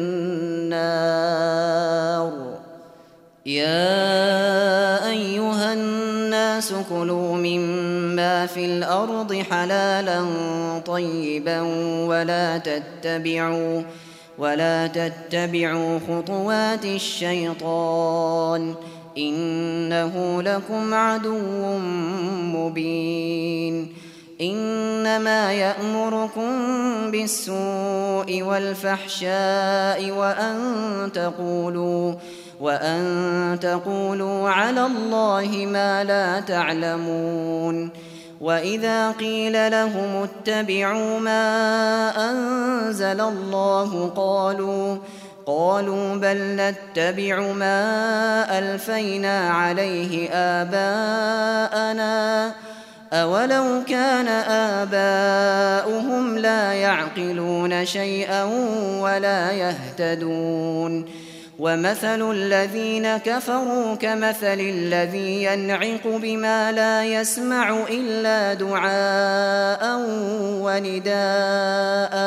A: النار يا أيها الناس كلوا مما في الأرض حلالا طيبا ولا تتبعوا ولا تتبعوا خطوات الشيطان إنه لكم عدو مبين إنما يأمركم بالسوء والفحشاء وأن تقولوا وأن تقولوا على الله ما لا تعلمون. وإذا قيل لهم اتبعوا ما أنزل الله قالوا قالوا بل نتبع ما ألفينا عليه آباءنا أولو كان آباؤهم لا يعقلون شيئا ولا يهتدون. ومثل الذين كفروا كمثل الذي ينعق بما لا يسمع إلا دعاء ونداء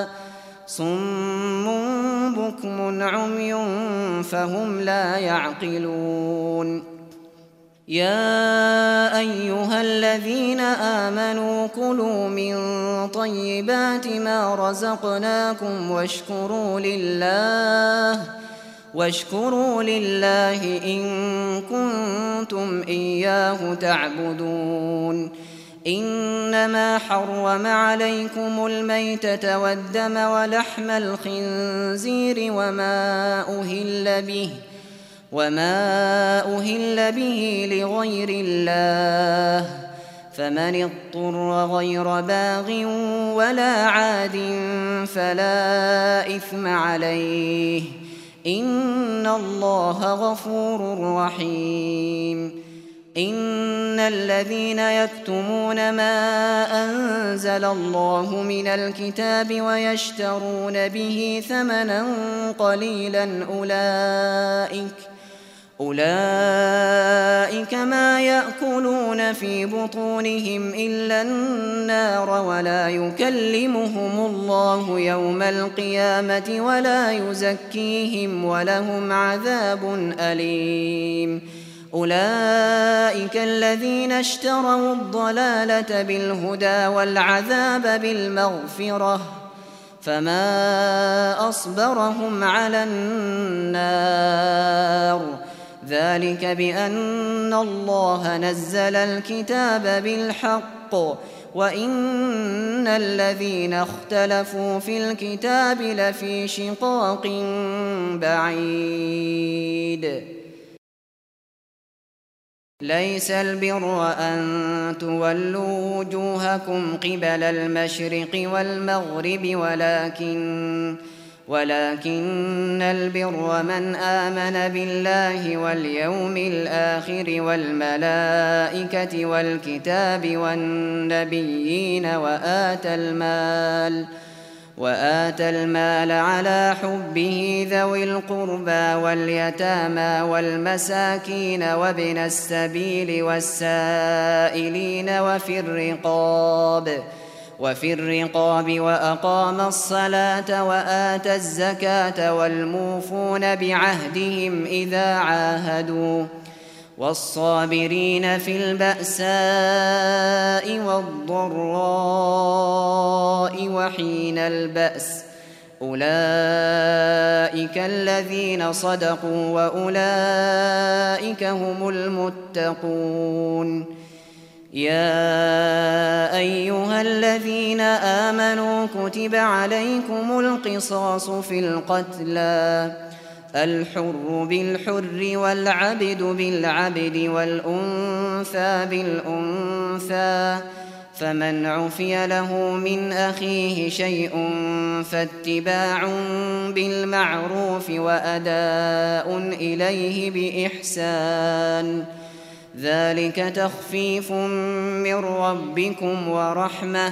A: صم بكم عمي فهم لا يعقلون. يا أيها الذين آمنوا كلوا من طيبات ما رزقناكم واشكروا لله واشكروا لله إن كنتم إياه تعبدون. إنما حرم عليكم الميتة والدم ولحم الخنزير وما أهل به وما أهل به لغير الله فمن اضطر غير باغ ولا عاد فلا إثم عليه إن الله غفور رحيم. إن الذين يكتمون ما أنزل الله من الكتاب ويشترون به ثمنا قليلا أولئك أولئك ما يأكلون في بطونهم إلا النار ولا يكلمهم الله يوم القيامة ولا يزكيهم ولهم عذاب أليم. أولئك الذين اشتروا الضلالة بالهدى والعذاب بالمغفرة فما أصبرهم على النار ذلك بأن الله نزل الكتاب بالحق وإن الذين اختلفوا في الكتاب لفي شقاق بعيد. ليس البر أن تولوا وجوهكم قبل المشرق والمغرب ولكن ولكن البر من آمن بالله واليوم الآخر والملائكة والكتاب والنبيين وآتى المال وآتى المال على حبه ذوي القربى واليتامى والمساكين وابن السبيل والسائلين وفي الرقاب وفي الرقاب وأقام الصلاة وآتى الزكاة والموفون بعهدهم إذا عاهدوا والصابرين في البأساء والضراء وحين البأس أولئك الذين صدقوا وأولئك هم المتقون. يا أيها الذين آمنوا كتب عليكم القصاص في القتلى الحر بالحر والعبد بالعبد والأنثى بالأنثى فمن عفي له من أخيه شيء فاتباع بالمعروف وأداء إليه بإحسان ذلك تخفيف من ربكم ورحمة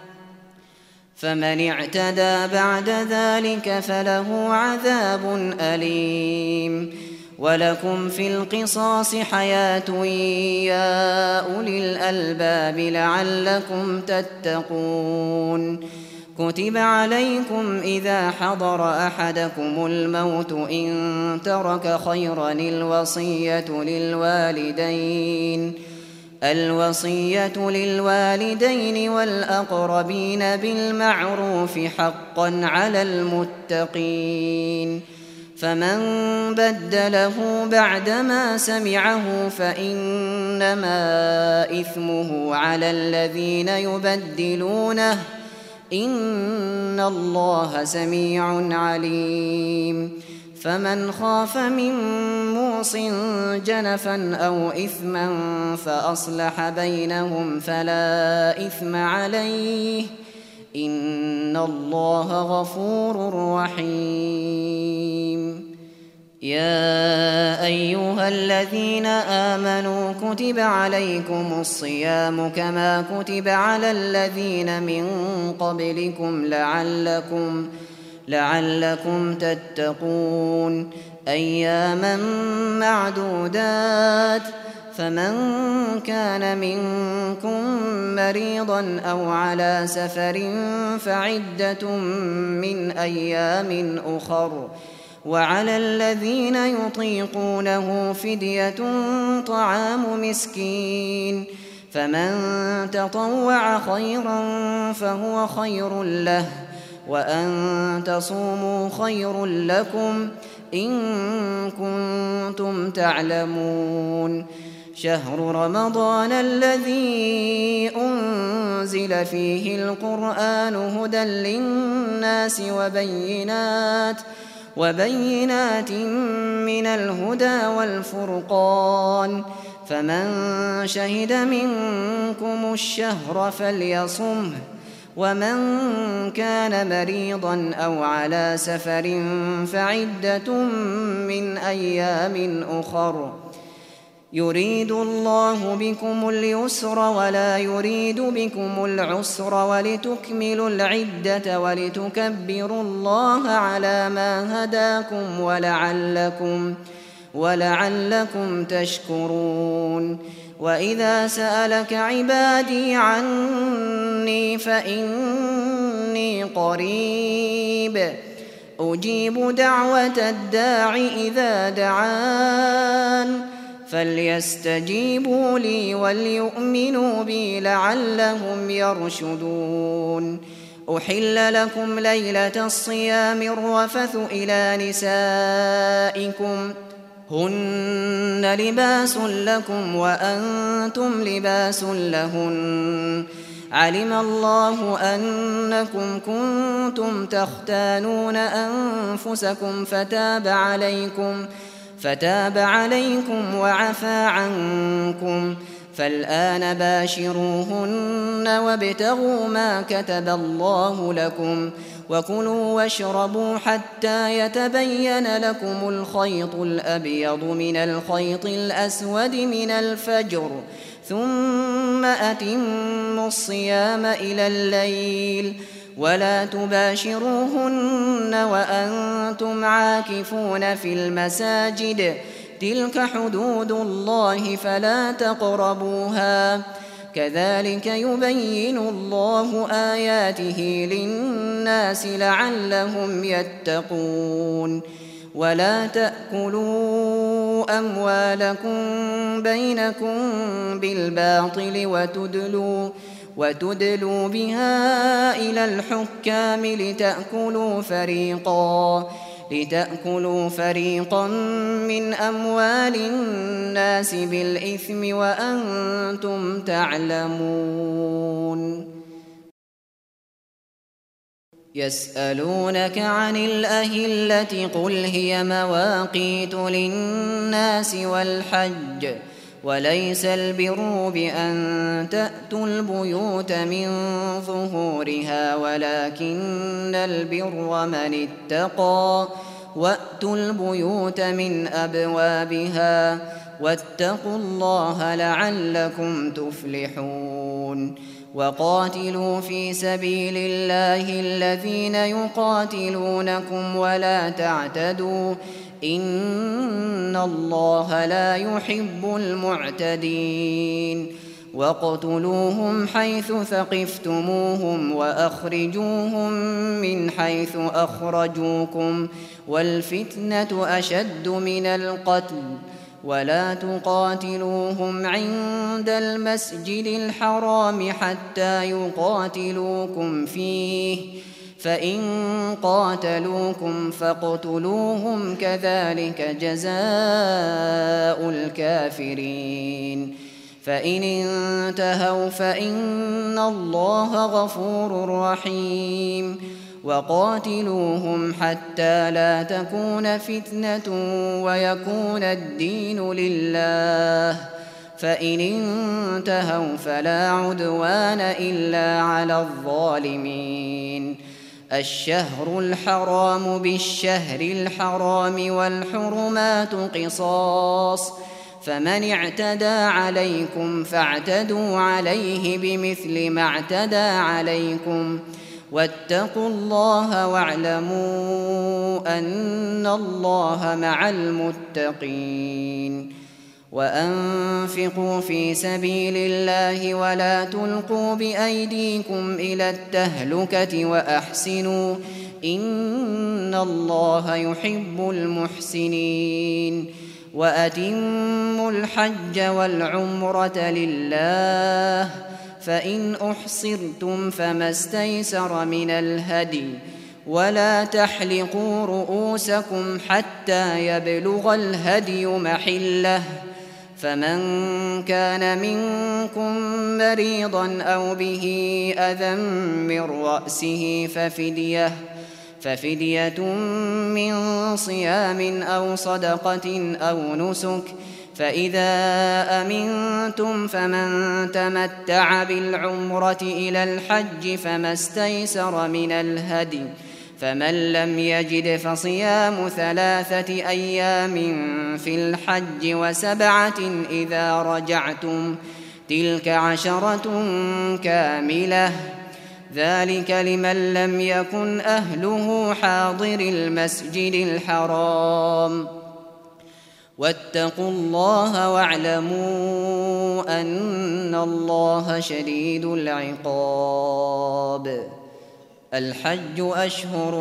A: فمن اعتدى بعد ذلك فله عذاب أليم. ولكم في القصاص حياة يا أولي الألباب لعلكم تتقون. كتب عليكم إذا حضر أحدكم الموت إن ترك خيرا الوصية للوالدين الوصية للوالدين والأقربين بالمعروف حقا على المتقين. فمن بدله بعدما سمعه فإنما إثمه على الذين يبدلونه إن الله سميع عليم. فمن خاف من موص جنفا أو إثما فأصلح بينهم فلا إثم عليه إن الله غفور رحيم. يا أيها الذين آمنوا كتب عليكم الصيام كما كتب على الذين من قبلكم لعلكم لعلكم تتقون أياما معدودات فمن كان منكم مريضا أو على سفر فعدة من أيام أخر وعلى الذين يطيقونه فدية طعام مسكين فمن تطوع خيرا فهو خير له وأن تصوموا خير لكم إن كنتم تعلمون. شهر رمضان الذي أنزل فيه القرآن هدى للناس وبينات وبينات من الهدى والفرقان فمن شهد منكم الشهر فليصمه ومن كان مريضا أو على سفر فعدة من أيام أخر يريد الله بكم اليسر ولا يريد بكم العسر ولتكملوا العدة ولتكبروا الله على ما هداكم ولعلكم, ولعلكم تشكرون. وإذا سألك عبادي عني فإني قريب أجيب دعوة الداع إذا دعان فليستجيبوا لي وليؤمنوا بي لعلهم يرشدون. أحل لكم ليلة الصيام الرفث إلى نسائكم هن لباس لكم وأنتم لباس لهن علم الله أنكم كنتم تختانون أنفسكم فتاب عليكم فتاب عليكم وعفى عنكم فالآن باشروهن وابتغوا ما كتب الله لكم وكلوا واشربوا حتى يتبين لكم الخيط الأبيض من الخيط الأسود من الفجر ثم أتموا الصيام إلى الليل ولا تباشروهن وأنتم عاكفون في المساجد تلك حدود الله فلا تقربوها كذلك يبين الله آياته للناس لعلهم يتقون. ولا تأكلوا أموالكم بينكم بالباطل وتدلوا وتدلوا بها إلى الحكام لتأكلوا فريقا لتأكلوا فريقا من أموال الناس بالإثم وأنتم تعلمون. يسألونك عن الأهلة قل هي مواقيت للناس والحج وليس البر بأن تأتوا البيوت من ظهورها ولكن البر من اتقى وأتوا البيوت من أبوابها واتقوا الله لعلكم تفلحون. وقاتلوا في سبيل الله الذين يقاتلونكم ولا تعتدوا إن الله لا يحب المعتدين. واقتلوهم حيث ثقفتموهم وأخرجوهم من حيث أخرجوكم والفتنة أشد من القتل ولا تقاتلوهم عند المسجد الحرام حتى يقاتلوكم فيه فإن قاتلوكم فاقتلوهم كذلك جزاء الكافرين. فإن انتهوا فإن الله غفور رحيم. وقاتلوهم حتى لا تكون فتنة ويكون الدين لله، فإن انتهوا فلا عدوان إلا على الظالمين. الشهر الحرام بالشهر الحرام والحرمات قصاص، فمن اعتدى عليكم فاعتدوا عليه بمثل ما اعتدى عليكم، واتقوا الله واعلموا أن الله مع المتقين. وأنفقوا في سبيل الله ولا تلقوا بأيديكم إلى التهلكة وأحسنوا إن الله يحب المحسنين. وأتموا الحج والعمرة لله، فإن أحصرتم فما استيسر من الهدي، ولا تحلقوا رؤوسكم حتى يبلغ الهدي محله، فمن كان منكم مريضا أو به أذى من رأسه ففدية ففدية من صيام أو صدقة أو نسك، فإذا أمنتم فمن تمتع بالعمرة إلى الحج فما استيسر من الهدي، فمن لم يجد فصيام ثلاثة أيام في الحج وسبعة إذا رجعتم، تلك عشرة كاملة، ذلك لمن لم يكن أهله حاضر المسجد الحرام. واتقوا الله واعلموا أن الله شديد العقاب. الحج أشهر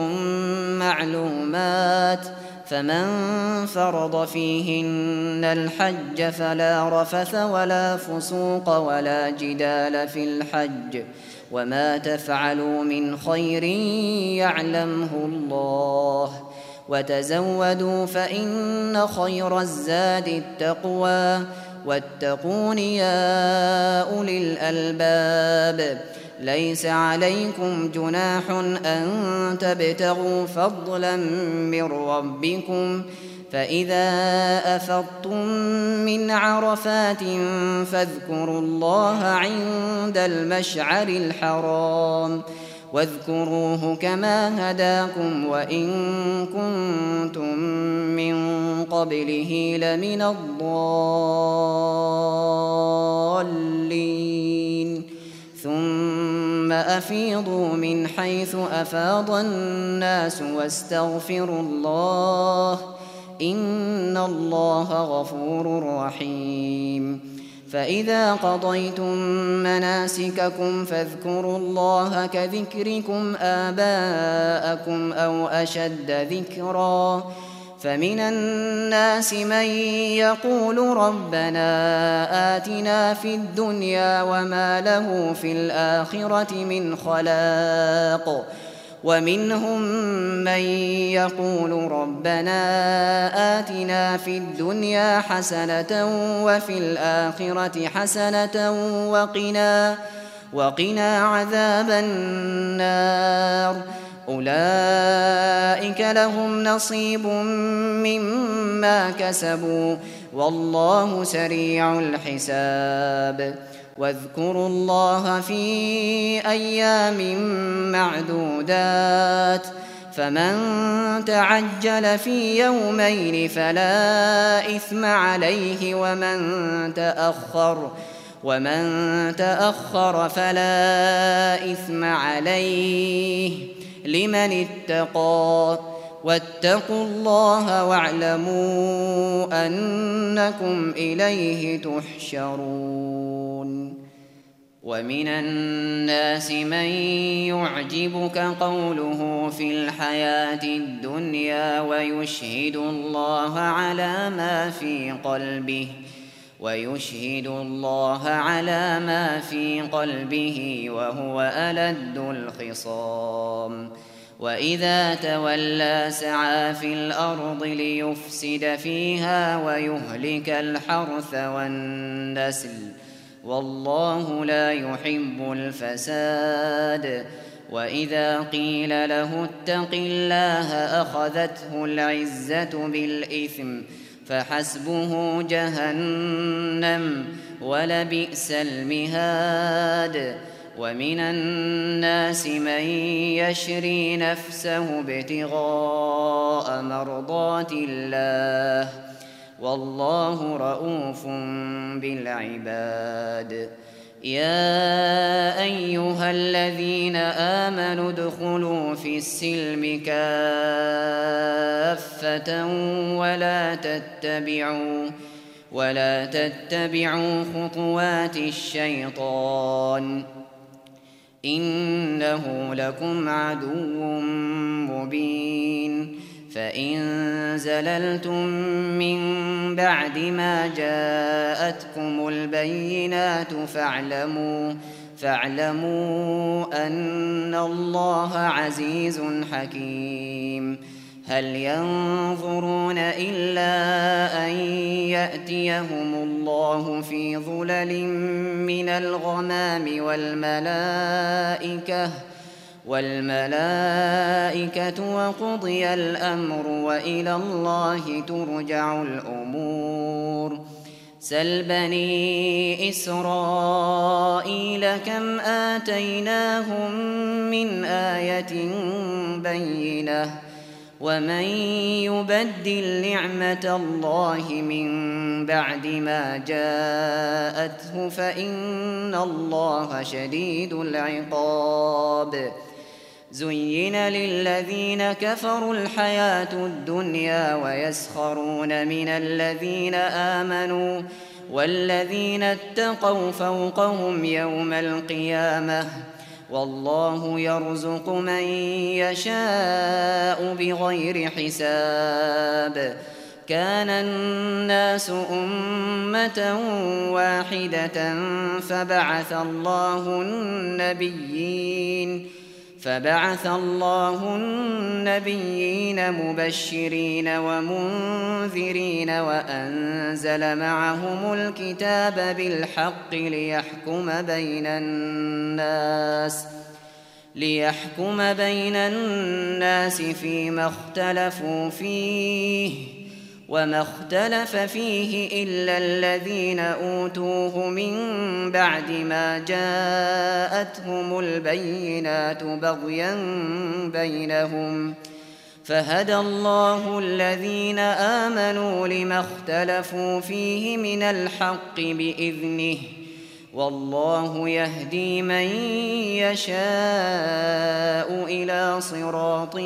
A: معلومات، فمن فرض فيهن الحج فلا رفث ولا فسوق ولا جدال في الحج، وما تفعلوا من خير يعلمه الله، وتزودوا فإن خير الزاد التقوى، واتقون يا أولي الألباب. ليس عليكم جناح أن تبتغوا فضلا من ربكم، فإذا أفضتم من عرفات فاذكروا الله عند المشعر الحرام، واذكروه كما هداكم وإن كنتم من قبله لمن الضالين. ثم أفيضوا من حيث أفاض الناس واستغفروا الله إن الله غفور رحيم. فإذا قضيتم مناسككم فاذكروا الله كذكركم آباءكم أو أشد ذكرا، فمن الناس من يقول ربنا آتنا في الدنيا وما له في الآخرة من خلاق، ومنهم من يقول ربنا آتنا في الدنيا حسنة وفي الآخرة حسنة وقنا, وقنا عذاب النار. أولئك لهم نصيب مما كسبوا والله سريع الحساب. واذكروا الله في أيام معدودات، فمن تعجل في يومين فلا إثم عليه، ومن تأخر ومن تأخر فلا إثم عليه لمن اتقى. واتقوا الله واعلموا أنكم إليه تحشرون. ومن الناس من يعجبك قوله في الحياة الدنيا ويشهد الله على ما في قلبه ويشهد الله على ما في قلبه وهو ألد الخصام. وإذا تولى سعى في الأرض ليفسد فيها ويهلك الحرث والنسل والله لا يحب الفساد. وإذا قيل له اتق الله أخذته العزة بالإثم فحسبه جهنم ولبئس المهاد. ومن الناس من يشري نفسه ابتغاء مرضات الله والله رءوف بالعباد. يا أيها الذين آمنوا ادخلوا في السلم كافة ولا تتبعوا ولا تتبعوا خطوات الشيطان إنه لكم عدو مبين. فإن زللتم من بعد ما جاءتكم البينات فاعلموا فاعلموا أن الله عزيز حكيم. هل ينظرون إلا أن يأتيهم الله في ظلل من الغمام والملائكة والملائكة وقضي الأمر وإلى الله ترجع الأمور. سل بني إسرائيل كم آتيناهم من آية بينة ومن يبدل نعمة الله من بعد ما جاءته فإن الله شديد العقاب. زين للذين كفروا الحياة الدنيا ويسخرون من الذين آمنوا والذين اتقوا فوقهم يوم القيامة والله يرزق من يشاء بغير حساب. كان الناس أمة واحدة فبعث الله النبيين فبعث الله النبيين مبشرين ومنذرين وأنزل معهم الكتاب بالحق ليحكم بين الناس ليحكم بين الناس فيما اختلفوا فيه وما اختلف فيه إلا الذين أوتوه من بعد ما جاءتهم البينات بغيا بينهم فهدى الله الذين آمنوا لما اختلفوا فيه من الحق بإذنه والله يهدي من يشاء إلى صراط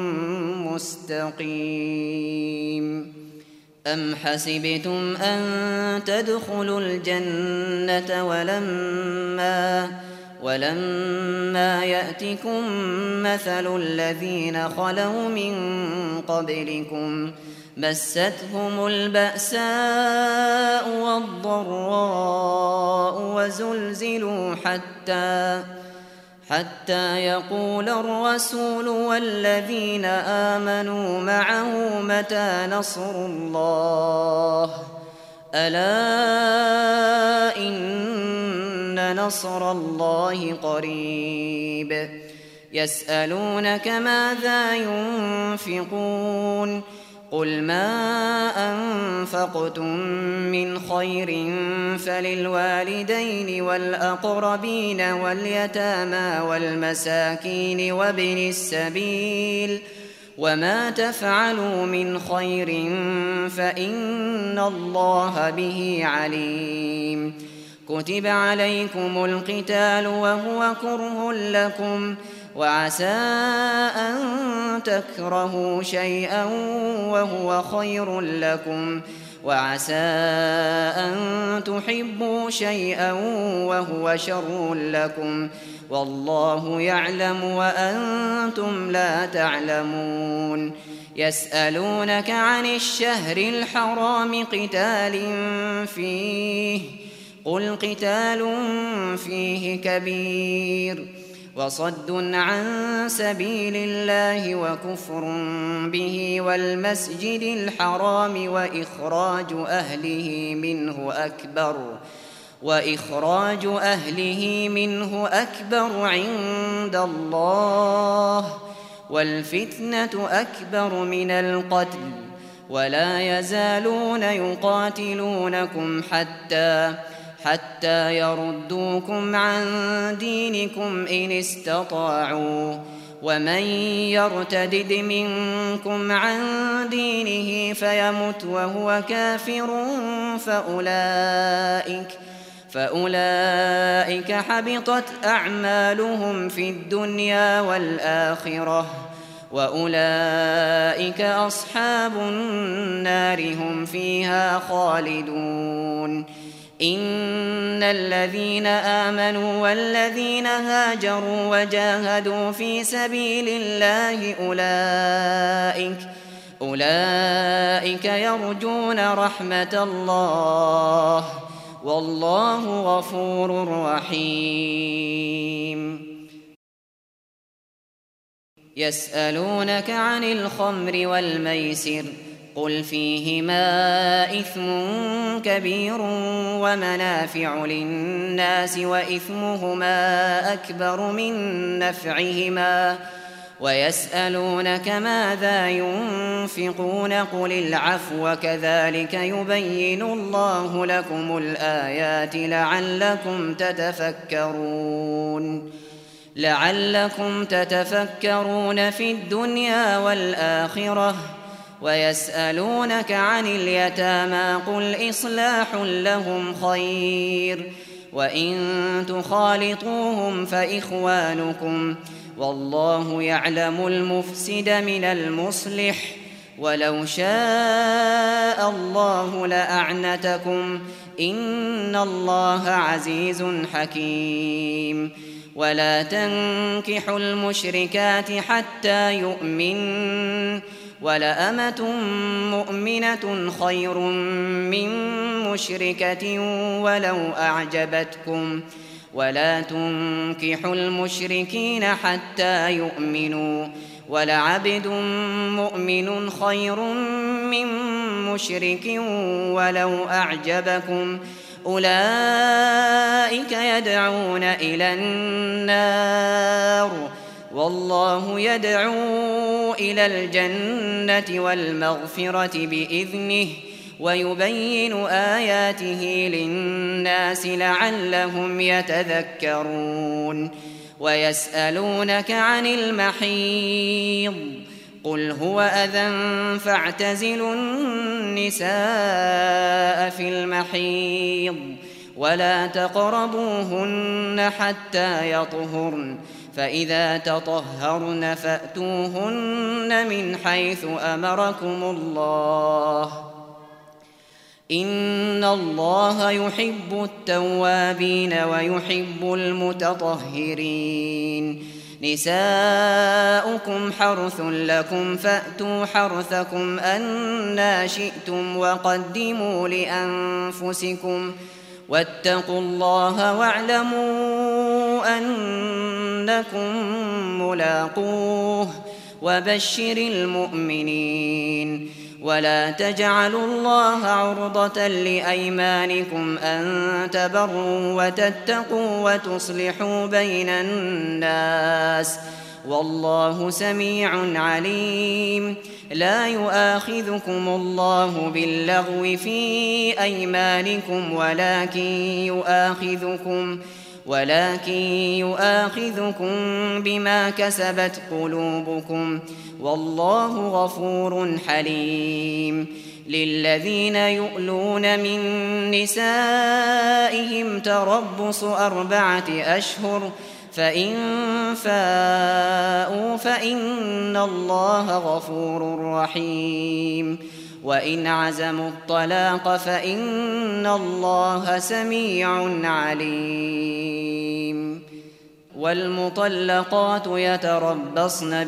A: مستقيم. أم حسبتم أن تدخلوا الجنة ولما ولما يأتكم مثل الذين خلوا من قبلكم مستهم البأساء والضراء وزلزلوا حتى حتى يقول الرسول والذين آمنوا معه متى نصر الله ألا إن نصر الله قريب. يسألونك ماذا ينفقون قل ما أنفقتم من خير فللوالدين والأقربين واليتامى والمساكين وابن السبيل وما تفعلوا من خير فإن الله به عليم. كتب عليكم القتال وهو كره لكم وعسى أن تكرهوا شيئا وهو خير لكم وعسى أن تحبوا شيئا وهو شر لكم والله يعلم وأنتم لا تعلمون. يسألونك عن الشهر الحرام قتال فيه قل قتال فيه كبير وصد عن سبيل الله وكفر به والمسجد الحرام وإخراج أهله منه أكبر وإخراج أهله منه أكبر عند الله والفتنة أكبر من القتل ولا يزالون يقاتلونكم حتى حتى يردوكم عن دينكم إن استطاعوا ومن يرتدد منكم عن دينه فيمت وهو كافر فأولئك فأولئك حبطت أعمالهم في الدنيا والآخرة وأولئك أصحاب النار هم فيها خالدون إن الذين آمنوا والذين هاجروا وجاهدوا في سبيل الله أولئك أولئك يرجون رحمة الله والله غفور رحيم يسألونك عن الخمر والميسر قل فيهما إثم كبير ومنافع للناس وإثمهما أكبر من نفعهما ويسألونك ماذا ينفقون قل العفو كذلك يبين الله لكم الآيات لعلكم تتفكرون لعلكم تتفكرون في الدنيا والآخرة ويسألونك عن اليتامى قل إصلاح لهم خير وإن تخالطوهم فإخوانكم والله يعلم المفسد من المصلح ولو شاء الله لأعنتكم إن الله عزيز حكيم ولا تنكحوا المشركات حتى يؤمنوا ولأمة مؤمنة خير من مشركة ولو أعجبتكم ولا تنكحوا المشركين حتى يؤمنوا ولعبد مؤمن خير من مشرك ولو أعجبكم أولئك يدعون إلى النار والله يدعو إلى الجنة والمغفرة بإذنه ويبين آياته للناس لعلهم يتذكرون ويسألونك عن المحيض قل هو أذى فاعتزلوا النساء في المحيض ولا تقربوهن حتى يطهرن فإذا تطهرن فأتوهن من حيث أمركم الله إن الله يحب التوابين ويحب المتطهرين نساؤكم حرث لكم فأتوا حرثكم أنى شئتم وقدموا لأنفسكم واتقوا الله واعلموا أنكم ملاقوه وبشر المؤمنين ولا تجعلوا الله عرضة لأيمانكم أن تبروا وتتقوا وتصلحوا بين الناس والله سميع عليم لا يؤاخذكم الله باللغو في أيمانكم ولكن يؤاخذكم ولكن يؤاخذكم بما كسبت قلوبكم والله غفور حليم للذين يؤلون من نسائهم تربص أربعة أشهر فإن فاءوا فإن الله غفور رحيم وإن عزموا الطلاق فإن الله سميع عليم والمطلقات يتربصن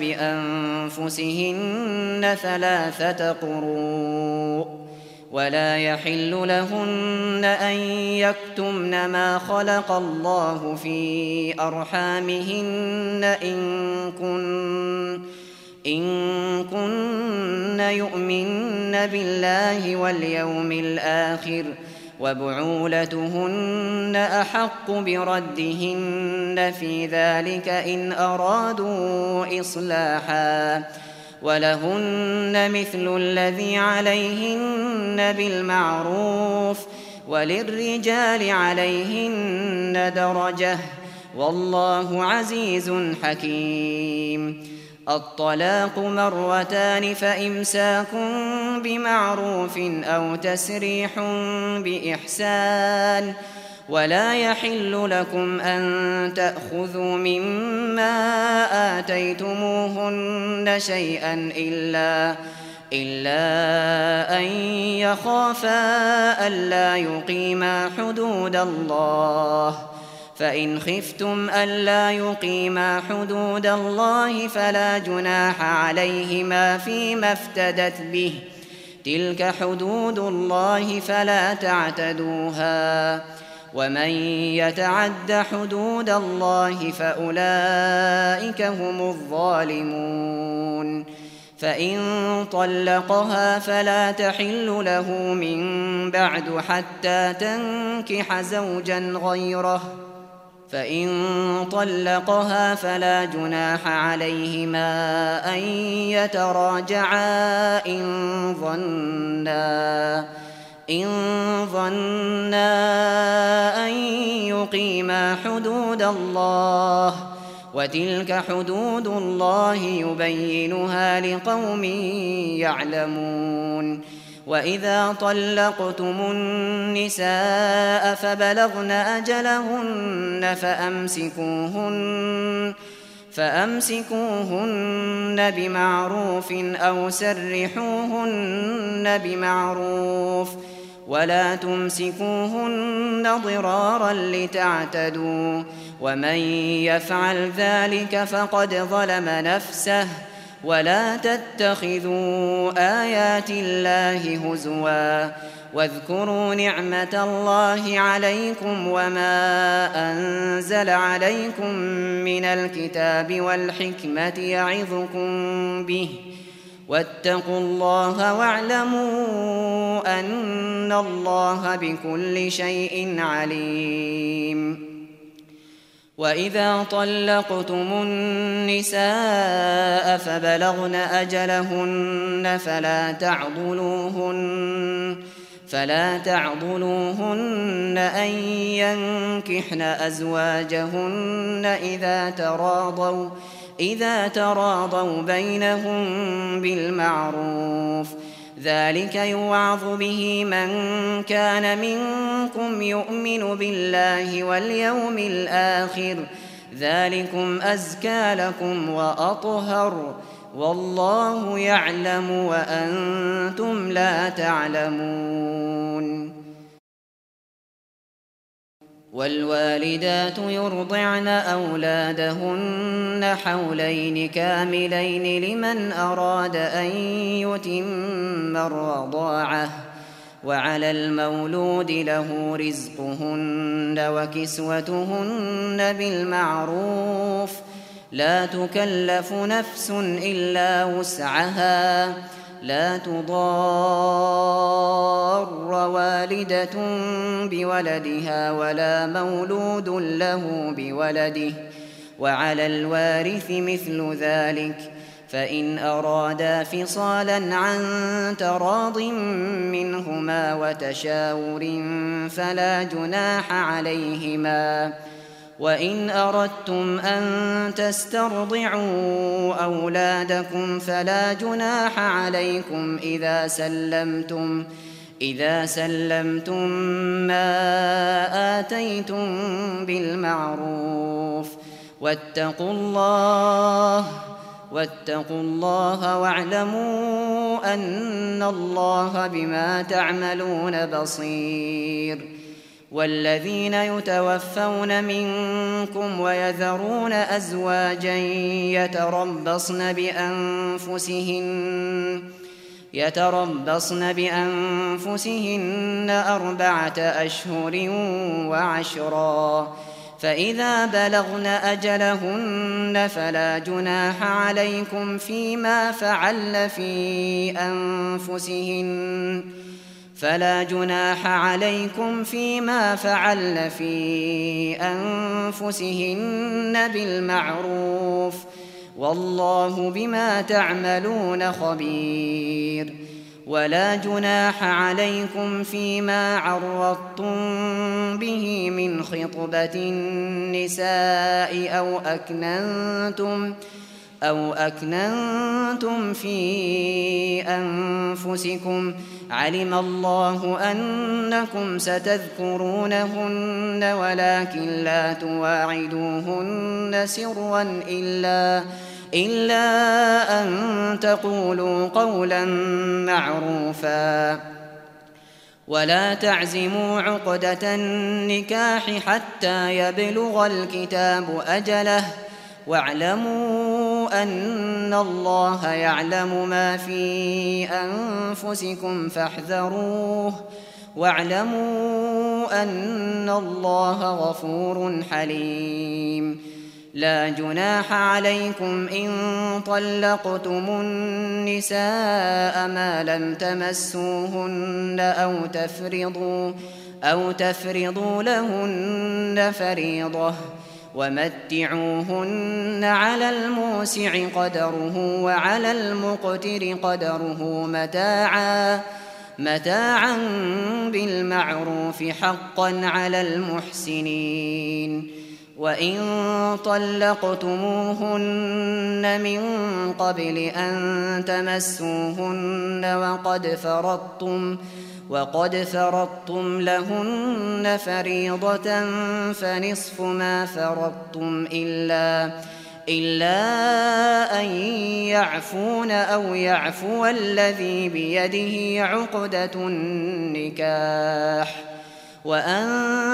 A: بأنفسهن ثلاثة قروء ولا يحل لهن أن يكتمن ما خلق الله في أرحامهن إن كن إن كن يؤمن بالله واليوم الآخر وبعولتهن أحق بردهن في ذلك إن أرادوا إصلاحا ولهن مثل الذي عليهن بالمعروف وللرجال عليهن درجة والله عزيز حكيم. الطلاق مرتان فإمساك بمعروف أو تسريح بإحسان ولا يحل لكم أن تأخذوا مما آتيتموهن شيئا إلا إلا أن يخافا ألا يقيما حدود الله فإن خفتم ألا يقيما حدود الله فلا جناح عليهما فيما افتدت به تلك حدود الله فلا تعتدوها ومن يتعد حدود الله فأولئك هم الظالمون. فإن طلقها فلا تحل له من بعد حتى تنكح زوجا غيره فإن طلقها فلا جناح عليهما أن يتراجعا إن ظنا إن ظنا أن يقيما حدود الله وتلك حدود الله يبينها لقوم يعلمون. وإذا طلقتم النساء فبلغن أجلهن فأمسكوهن فأمسكوهن بمعروف أو سرحوهن بمعروف ولا تمسكوهن ضرارا لتعتدوا ومن يفعل ذلك فقد ظلم نفسه ولا تتخذوا آيات الله هزوا واذكروا نعمة الله عليكم وما أنزل عليكم من الكتاب والحكمة يعظكم به واتقوا الله واعلموا أن الله بكل شيء عليم. وإذا طلقتم النساء فبلغن أجلهن فلا تعضلوهن فلا تعضلوهن أن ينكحن أزواجهن إذا تراضوا إذا تراضوا بينهم بالمعروف ذلك يوعظ به من كان منكم يؤمن بالله واليوم الآخر ذلكم أزكى لكم وأطهر والله يعلم وأنتم لا تعلمون. والوالدات يرضعن أولادهن حولين كاملين لمن أراد أن يتم الرضاعة وعلى المولود له رزقهن وكسوتهن بالمعروف لا تكلف نفس إلا وسعها لا تضار والدة بولدها ولا مولود له بولده وعلى الوارث مثل ذلك فإن أرادا فصالا عن تراض منهما وتشاور فلا جناح عليهما. وإن أردتم أن تسترضعوا أولادكم فلا جناح عليكم إذا سلمتم إذا سلمتم ما آتيتم بالمعروف واتقوا الله واتقوا الله واعلموا أن الله بما تعملون بصير. والذين يتوفون منكم ويذرون أزواجا يتربصن بأنفسهن يتربصن بأنفسهن أربعة أشهر وعشرا فإذا بلغن أجلهن فلا جناح عليكم فيما فعل في أنفسهن فلا جناح عليكم فيما فعلن في أنفسهن بالمعروف والله بما تعملون خبير. ولا جناح عليكم فيما عرضتم به من خطبة النساء أو أكننتم أو أكننتم في أنفسكم علم الله أنكم ستذكرونهن ولكن لا تواعدوهن سرا إلا إلا أن تقولوا قولا معروفا ولا تعزموا عقدة النكاح حتى يبلغ الكتاب أجله واعلموا أن الله يعلم ما في أنفسكم فاحذروه واعلموا أن الله غفور حليم. لا جناح عليكم إن طلقتم النساء ما لم تمسوهن أو تفرضوا أو تفرضوا لهن فريضة ومتعوهن على الموسع قدره وعلى المقتر قدره متاعا متاعا بالمعروف حقا على المحسنين. وإن طلقتموهن من قبل أن تمسوهن وقد فرضتم وقد فرضتم لهن فريضة فنصف ما فرضتم إلا إلا أن يعفون أو يعفو الذي بيده عقدة النكاح وأن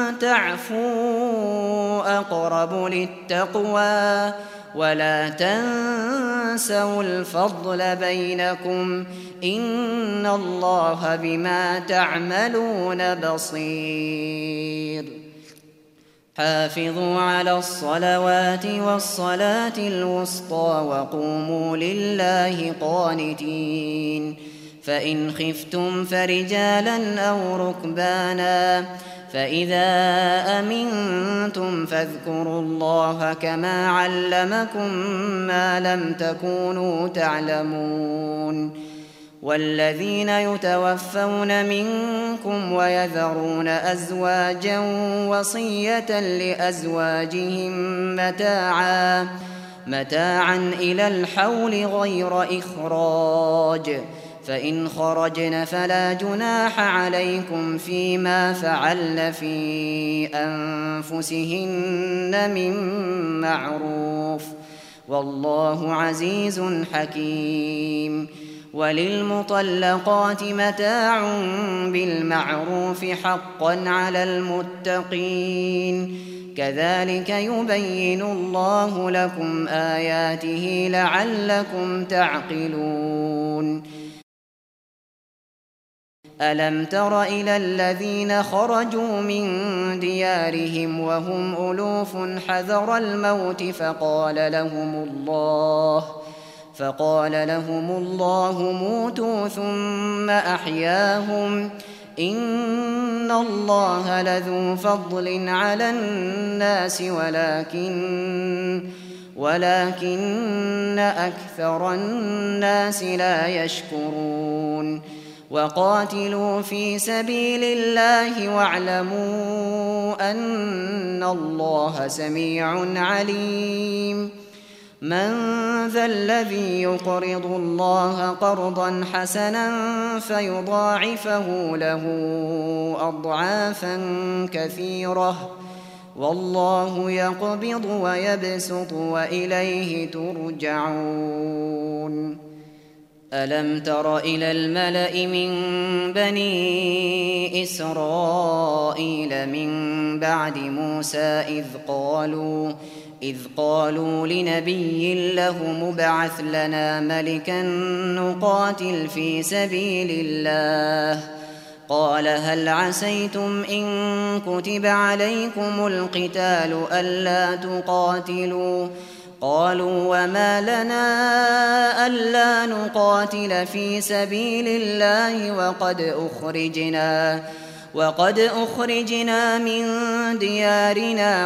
A: تعفوا أقرب للتقوى ولا تنسوا الفضل بينكم إن الله بما تعملون بصير. حافظوا على الصلوات والصلاة الوسطى وقوموا لله قانتين. فإن خفتم فرجالا أو ركبانا فإذا أمنتم فاذكروا الله كما علمكم ما لم تكونوا تعلمون. والذين يتوفون منكم ويذرون أزواجا وصية لأزواجهم متاعا متاعا إلى الحول غير إخراج فإن خرجن فلا جناح عليكم فيما فعلن في أنفسهن من معروف والله عزيز حكيم. وللمطلقات متاع بالمعروف حقا على المتقين كذلك يبين الله لكم آياته لعلكم تعقلون. ألم تر إلى الذين خرجوا من ديارهم وهم ألوف حذر الموت فقال لهم الله فقال لهم الله موتوا ثم أحياهم إن الله لذو فضل على الناس ولكن ولكن أكثر الناس لا يشكرون. وقاتلوا في سبيل الله واعلموا أن الله سميع عليم. من ذا الذي يقرض الله قرضا حسنا فيضاعفه له أضعافا كثيرة والله يقبض ويبسط وإليه ترجعون. ألم تر إلى الملأ من بني إسرائيل من بعد موسى إذ قالوا إذ قالوا لنبي له مبعث لنا ملكا نقاتل في سبيل الله قال هل عسيتم إن كتب عليكم القتال ألا تقاتلوا قالوا وما لنا ألا نقاتل في سبيل الله وقد أخرجنا وقد أخرجنا من ديارنا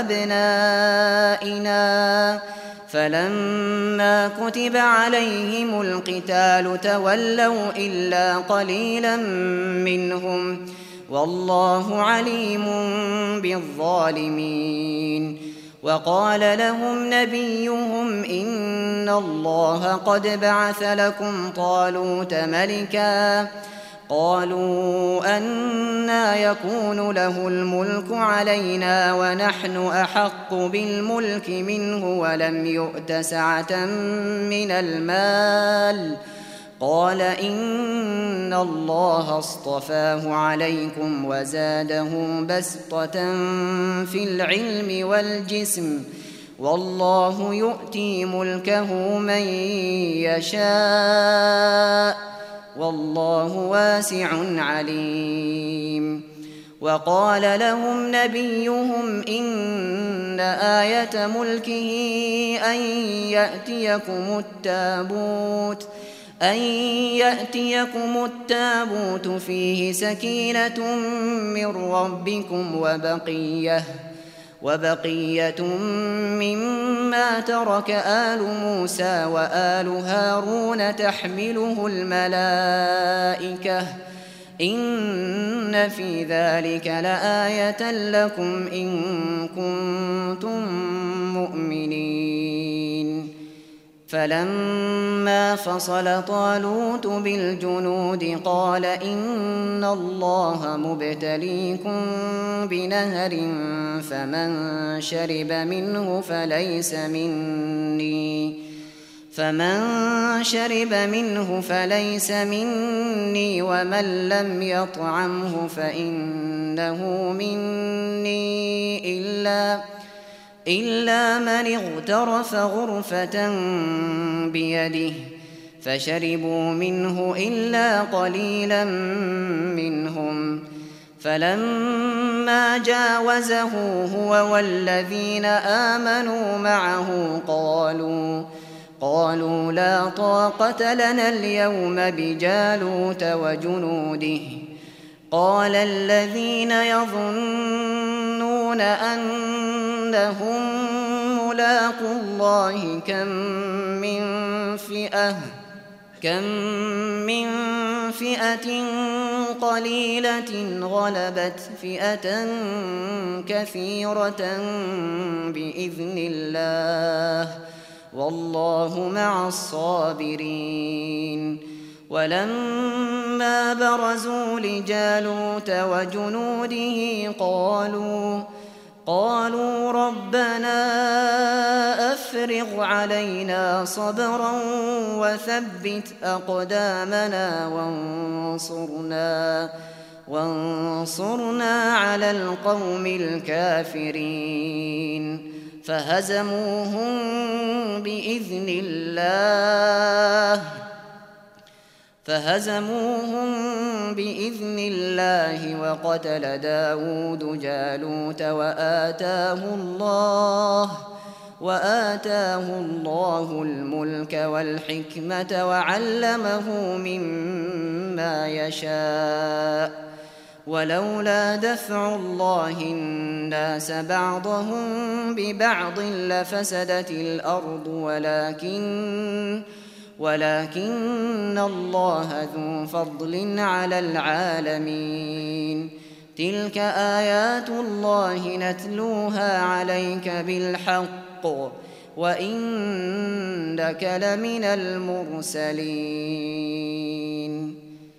A: وأبنائنا فلما كتب عليهم القتال تولوا إلا قليلا منهم والله عليم بالظالمين. وقال لهم نبيهم إن الله قد بعث لكم طالوت ملكا قالوا أنى يكون له الملك علينا ونحن أحق بالملك منه ولم يؤت سعة من المال قال إن الله اصطفاه عليكم وزاده بسطة في العلم والجسم والله يؤتي ملكه من يشاء والله واسع عليم. وقال لهم نبيهم إن آية ملكه أن يأتيكم التابوت أن يأتيكم التابوت فيه سكينة من ربكم وبقية وبقية مما ترك آل موسى وآل هارون تحمله الملائكة إن في ذلك لآية لكم إن كنتم مؤمنين. فلما فصل طالوت بالجنود قال إن الله مبتليكم بنهر فمن شرب منه فليس مني فمن شرب منه فليس مني ومن لم يطعمه فإنه مني إلا إلا من اغترف غرفة بيده فشربوا منه إلا قليلا منهم. فلما جاوزه هو والذين آمنوا معه قالوا قالوا لا طاقة لنا اليوم بجالوت وجنوده قال الذين يظنون أنهم ملاقو الله كم من فئة كم من فئة قليلة غلبت فئة كثيرة بإذن الله والله مع الصابرين. ولما برزوا لجالوت وجنوده قالوا قالوا ربنا أفرغ علينا صبرا وثبت أقدامنا وانصرنا وانصرنا على القوم الكافرين. فهزموهم بإذن الله فهزموهم بإذن الله وقتل داود جالوت وآتاه الله وآتاه الله الملك والحكمة وعلمه مما يشاء ولولا دفع الله الناس بعضهم ببعض لفسدت الأرض ولكن ولكن الله ذو فضل على العالمين. تلك آيات الله نتلوها عليك بالحق وإنك لمن المرسلين.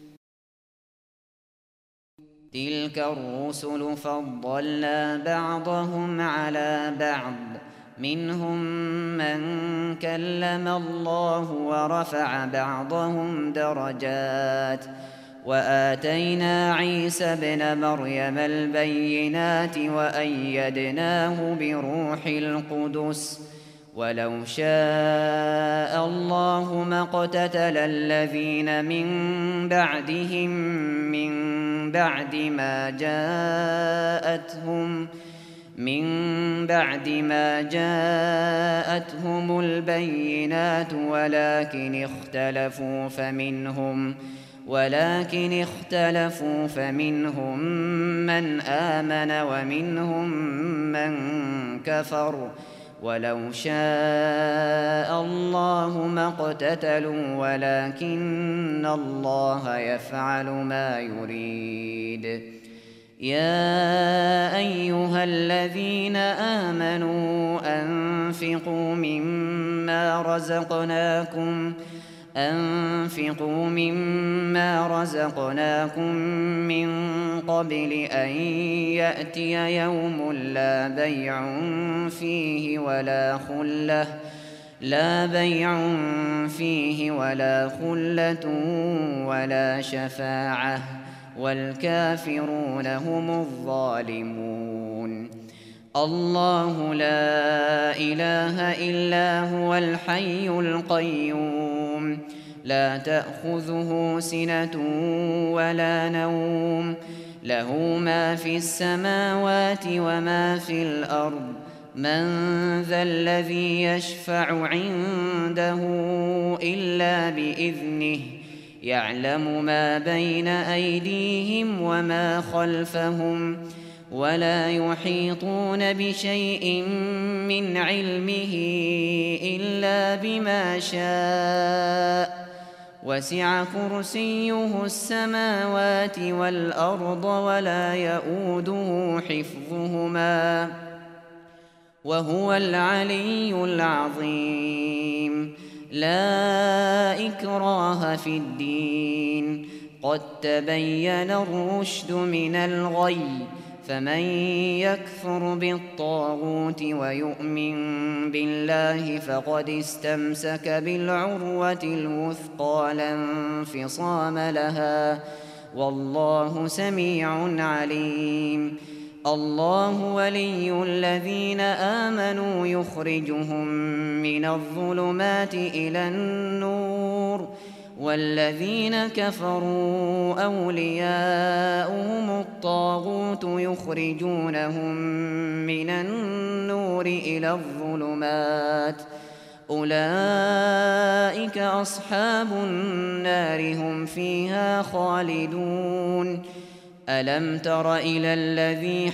A: تلك الرسل فضلنا بعضهم على بعض منهم من كلم الله ورفع بعضهم درجات وآتينا عيسى ابن مريم البينات وأيدناه بروح القدس ولو شاء الله ما اقتتل الذين من بعدهم من بعد ما جاءتهم من بعد ما جاءتهم البينات ولكن اختلفوا فمنهم ولكن اختلفوا فمنهم من آمن ومنهم من كفر ولو شاء الله ما اقتتلوا ولكن الله يفعل ما يريد. يا أيها الذين آمنوا أنفقوا مما رزقناكم أنفقوا مما رزقناكم من قبل أن يأتي يوم لا بيع فيه ولا خلة لا بيع فيه ولا خلة ولا شفاعة والكافرون هم الظالمون. الله لا إله إلا هو الحي القيوم لا تأخذه سنة ولا نوم له ما في السماوات وما في الأرض من ذا الذي يشفع عنده إلا بإذنه يعلم ما بين أيديهم وما خلفهم ولا يحيطون بشيء من علمه إلا بما شاء وسع كرسيه السماوات والأرض ولا يؤوده حفظهما وهو العلي العظيم. لا إكراه في الدين قد تبين الرشد من الغي فمن يكفر بالطاغوت ويؤمن بالله فقد استمسك بالعروة الوثقى لا انفصام لها والله سميع عليم. الله ولي الذين آمنوا يخرجهم من الظلمات إلى النور والذين كفروا أولياؤهم الطاغوت يخرجونهم من النور إلى الظلمات أولئك أصحاب النار هم فيها خالدون. ألم تر إلى الذي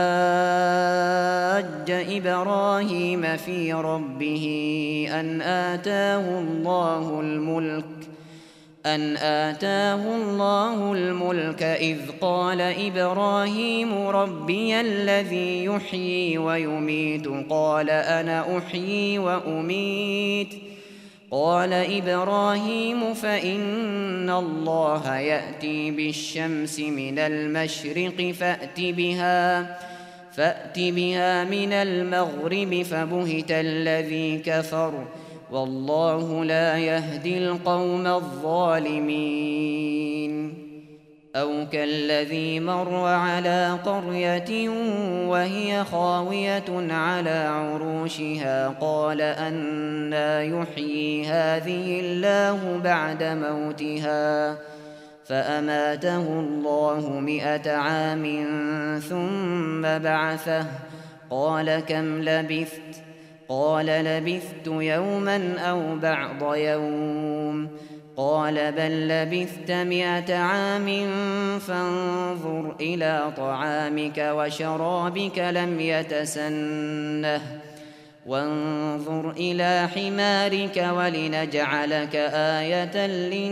A: حاج إبراهيم في ربه أن آتاه الله الملك أن آتاه الله الملك إذ قال إبراهيم ربي الذي يحيي ويميت قال أنا أحيي وأميت قال إبراهيم فإن الله يأتي بالشمس من المشرق فأت بها فأت بها من المغرب فبهت الذي كفر والله لا يهدي القوم الظالمين. أو كالذي مر على قرية وهي خاوية على عروشها قال أنى يحيي هذه الله بعد موتها فأماته الله مئة عام ثم بعثه قال كم لبثت قال لبثت يوما أو بعض يوم قال بل لبثت مئة عام فانظر إلى طعامك وشرابك لم يتسنه وانظر إلى حمارك ولنجعلك آية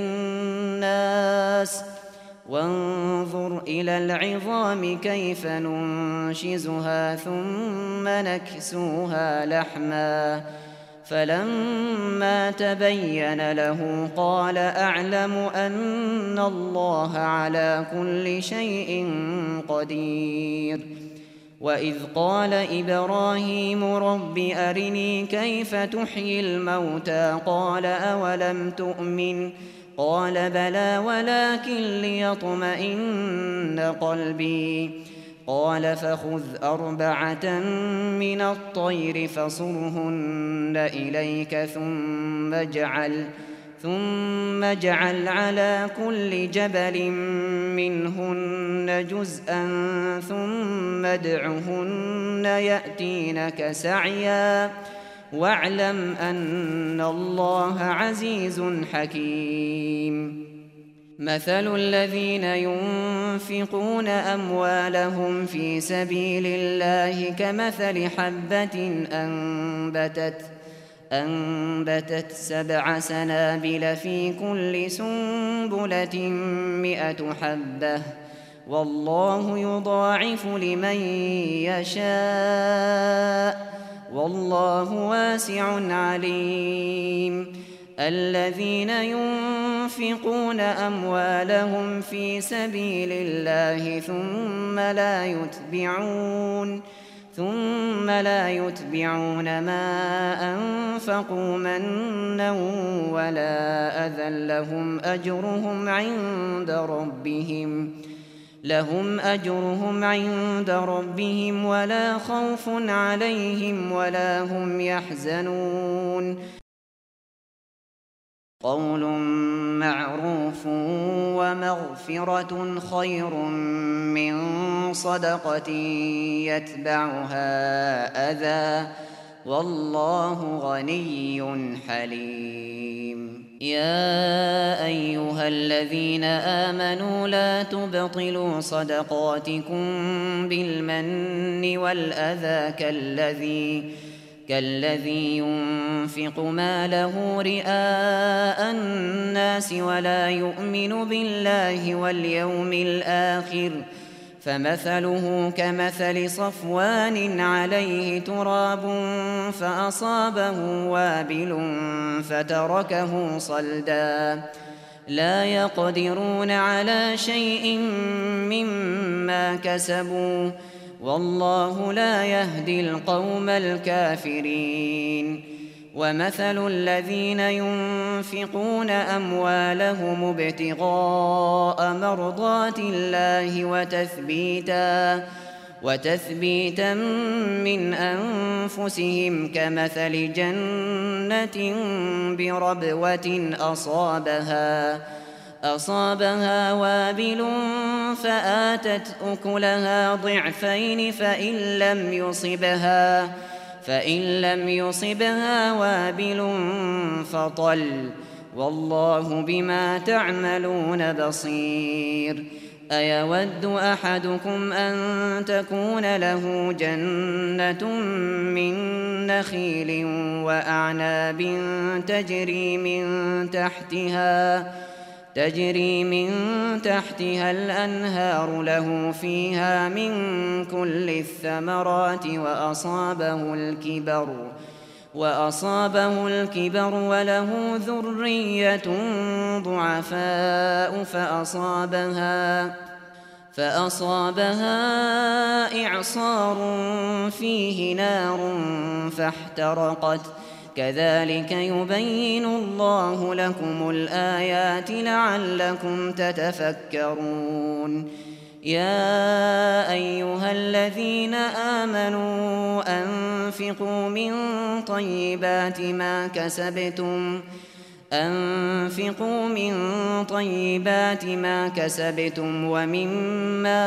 A: للناس وانظر إلى العظام كيف ننشزها ثم نكسوها لحما فلما تبين له قال أعلم أن الله على كل شيء قدير. وإذ قال إبراهيم رب أرني كيف تحيي الموتى قال أولم تؤمن قال بلى ولكن ليطمئن قلبي قال فخذ أربعة من الطير فصرهن إليك ثم اجعل ثم اجعل على كل جبل منهن جزءا ثم ادعهن يأتينك سعيا واعلم أن الله عزيز حكيم. مثل الذين ينفقون أموالهم في سبيل الله كمثل حبة أنبتت أنبتت سبع سنابل في كل سنبلة مئة حبة والله يضاعف لمن يشاء والله واسع عليم. الذين ينفقون أموالهم في سبيل الله ثم لا يتبعون ثم لا يتبعون ما أنفقوا منا ولا أذى لهم أجرهم عند ربهم لهم أجرهم عند ربهم ولا خوف عليهم ولا هم يحزنون. قول معروف ومغفرة خير من صدقة يتبعها أذى والله غني حليم. يا أيها الذين آمنوا لا تبطلوا صدقاتكم بالمن والأذى كالذي كالذي ينفق ماله رئاء الناس ولا يؤمن بالله واليوم الآخر فمثله كمثل صفوان عليه تراب فأصابه وابل فتركه صلدا لا يقدرون على شيء مما كسبوا والله لا يهدي القوم الكافرين. ومثل الذين ينفقون أموالهم ابتغاء مرضات الله وتثبيتا وتثبيتا من أنفسهم كمثل جنة بربوة أصابها أصابها وابل فآتت أكلها ضعفين فإن لم يصبها فإن لم يصبها وابل فطل والله بما تعملون بصير. أيود أحدكم أن تكون له جنة من نخيل وأعناب تجري من تحتها تجري من تحتها الأنهار له فيها من كل الثمرات وأصابه الكبر وأصابه الكبر وله ذرية ضعفاء فأصابها فأصابها إعصار فيه نار فاحترقت كذلك يبين الله لكم الآيات لعلكم تتفكرون. يا أيها الذين آمنوا أنفقوا من طيبات ما كسبتم أنفقوا من طيبات ما كسبتم ومما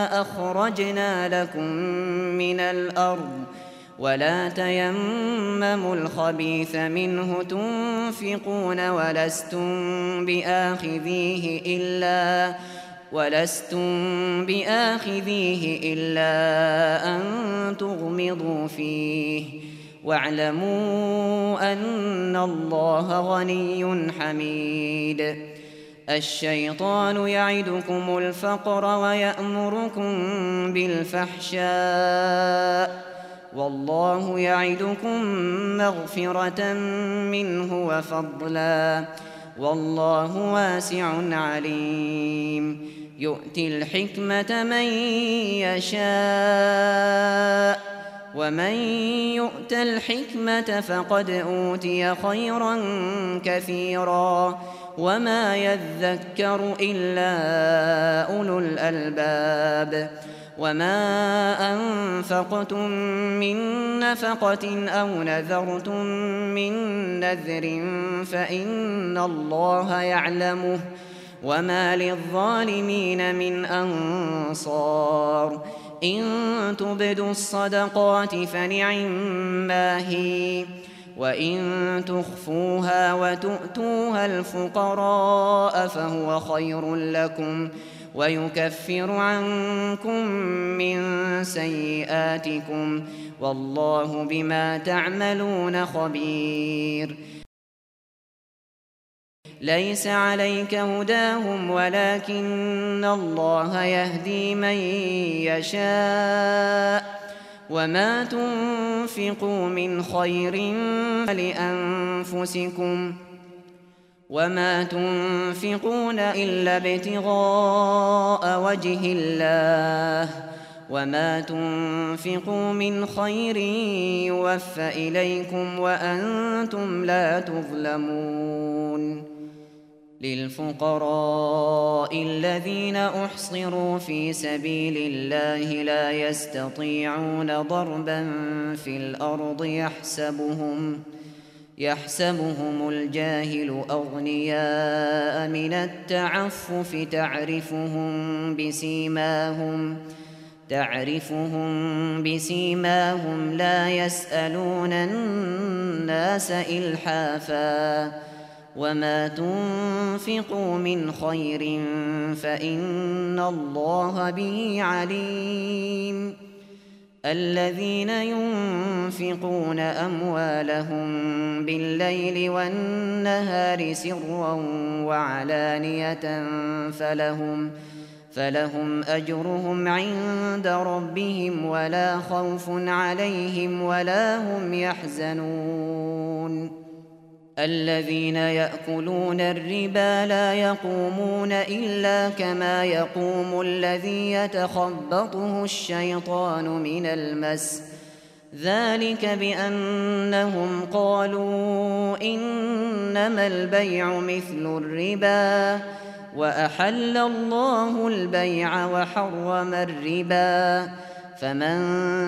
A: أخرجنا لكم من الأرض ولا تيمموا الخبيث منه تنفقون ولستم بآخذيه إلا ولستم بآخذيه إلا أن تغمضوا فيه واعلموا أن الله غني حميد. الشيطان يعدكم الفقر ويأمركم بالفحشاء والله يعدكم مغفرة منه وفضلا والله واسع عليم. يؤتي الحكمة من يشاء ومن يؤت الحكمة فقد أوتي خيرا كثيرا وما يذكر إلا أولو الألباب. وما أنفقتم من نفقة أو نذرتم من نذر فإن الله يعلمه وما للظالمين من أنصار إن تبدوا الصدقات فنعما هي وإن تخفوها وتؤتوها الفقراء فهو خير لكم ويكفر عنكم من سيئاتكم والله بما تعملون خبير ليس عليك هداهم ولكن الله يهدي من يشاء وما تنفقوا من خير فلأنفسكم وما تنفقون إلا ابتغاء وجه الله وما تنفقوا من خير يوفى إليكم وأنتم لا تظلمون للفقراء الذين أحصروا في سبيل الله لا يستطيعون ضربا في الأرض يحسبهم يحسبهم الجاهل أغنياء من التعفف تعرفهم بسيماهم تعرفهم بسيماهم لا يسألون الناس إلحافا وما تنفقوا من خير فإن الله به عليم الذين ينفقون أموالهم بالليل والنهار سرا وعلانية فلهم فلهم أجرهم عند ربهم ولا خوف عليهم ولا هم يحزنون الذين يأكلون الربا لا يقومون إلا كما يقوم الذي يتخبطه الشيطان من المس ذلك بأنهم قالوا إنما البيع مثل الربا وأحل الله البيع وحرم الربا فمن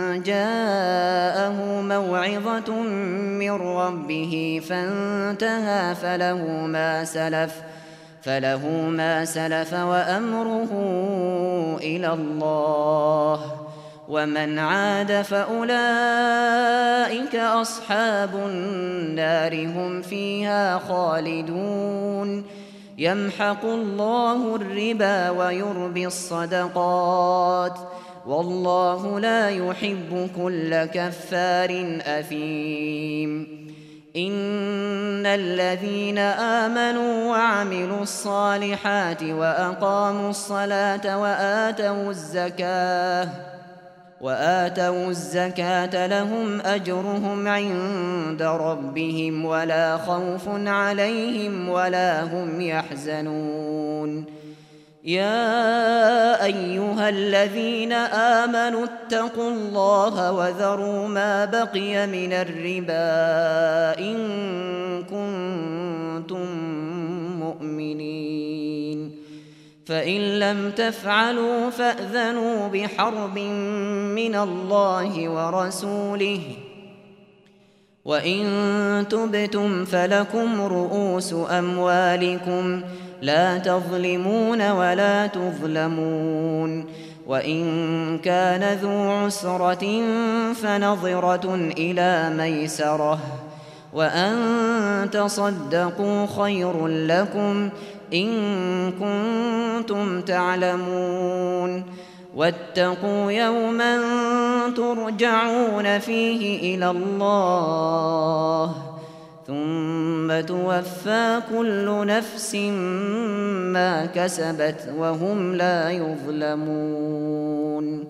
A: جاءه موعظة من ربه فانتهى فله ما سلف فله ما سلف وأمره إلى الله ومن عاد فأولئك أصحاب النار هم فيها خالدون يمحق الله الربا ويربي الصدقات والله لا يحب كل كفار أثيم إن الذين آمنوا وعملوا الصالحات وأقاموا الصلاة وآتوا الزكاة وآتوا الزكاة لهم أجرهم عند ربهم ولا خوف عليهم ولا هم يحزنون يا أيها الذين آمنوا اتقوا الله وذروا ما بقي من الربا إن كنتم مؤمنين فإن لم تفعلوا فأذنوا بحرب من الله ورسوله وإن تبتم فلكم رؤوس أموالكم لا تظلمون ولا تظلمون وإن كان ذو عسرة فنظرة إلى ميسرة وأن تصدقوا خير لكم إن كنتم تعلمون واتقوا يوما ترجعون فيه إلى الله ثم توفى كل نفس ما كسبت وهم لا يظلمون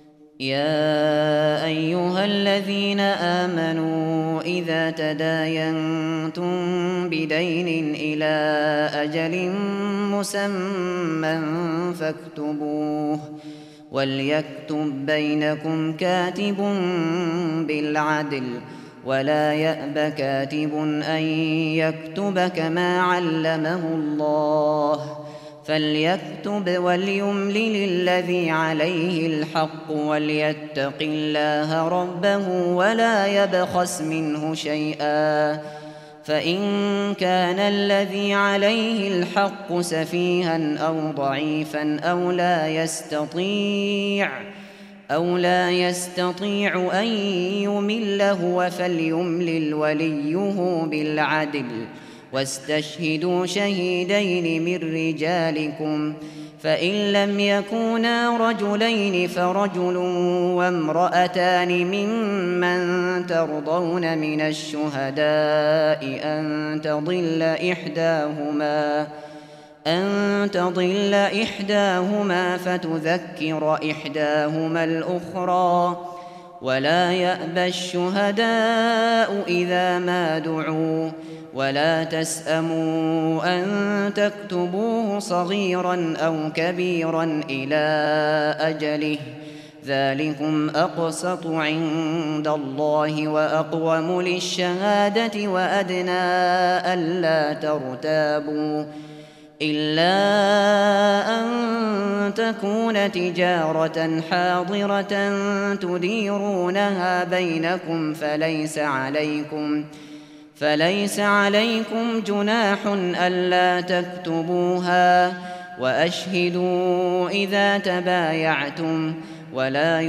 A: يا أيها الذين آمنوا إذا تداينتم بدين إلى أجل مسمى فاكتبوه وليكتب بينكم كاتب بالعدل ولا يأب كاتب أن يكتب كما علمه الله فليكتب وليملل الذي عليه الحق وليتق الله ربه ولا يبخس منه شيئا، فإن كان الذي عليه الحق سفيها أو ضعيفا أو لا يستطيع أو لا يستطيع أن يمل هو فليملل وليه بالعدل، واستشهدوا شهيدين من رجالكم، فإن لم يكونا رجلين فرجل وامرأتان ممن ترضون من الشهداء أن تضل إحداهما أن تضل إحداهما فتذكر إحداهما الأخرى، ولا يأبى الشهداء إذا ما دعوا، ولا تسأموا أن تكتبوه صغيرا أو كبيرا إلى أجله، ذلكم أقسط عند الله وأقوم للشهادة وأدنى ألا ترتابوا، إلا أن تكون تجارة حاضرة تديرونها بينكم فليس عليكم فليس عليكم جناح ألا تكتبوها، وأشهدوا إذا تبايعتم، ولا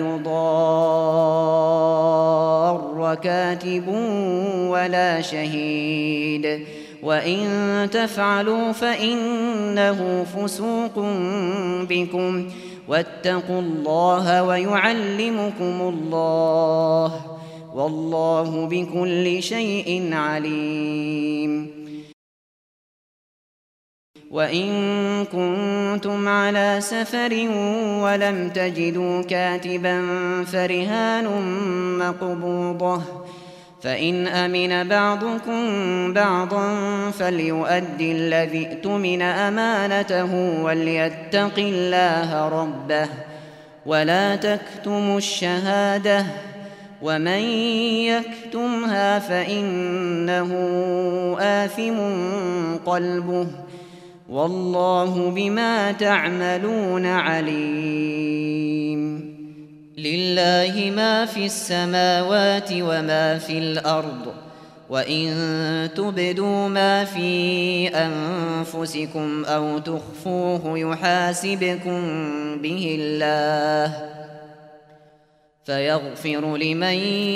A: يضار كاتب ولا شهيد، وإن تفعلوا فإنه فسوق بكم، واتقوا الله ويعلمكم الله، والله بكل شيء عليم. وإن كنتم على سفر ولم تجدوا كاتبا فرهان مقبوضة، فإن أمن بعضكم بعضا فليؤدي الذي اؤتمن أمانته وليتق الله ربه، ولا تكتموا الشهادة، ومن يكتمها فإنه آثم قلبه، والله بما تعملون عليم. لله ما في السماوات وما في الأرض، وإن تبدوا ما في أنفسكم أو تخفوه يحاسبكم به الله، فيغفر لمن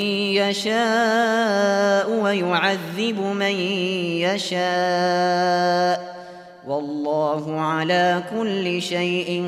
A: يشاء ويعذب من يشاء، والله على كل شيء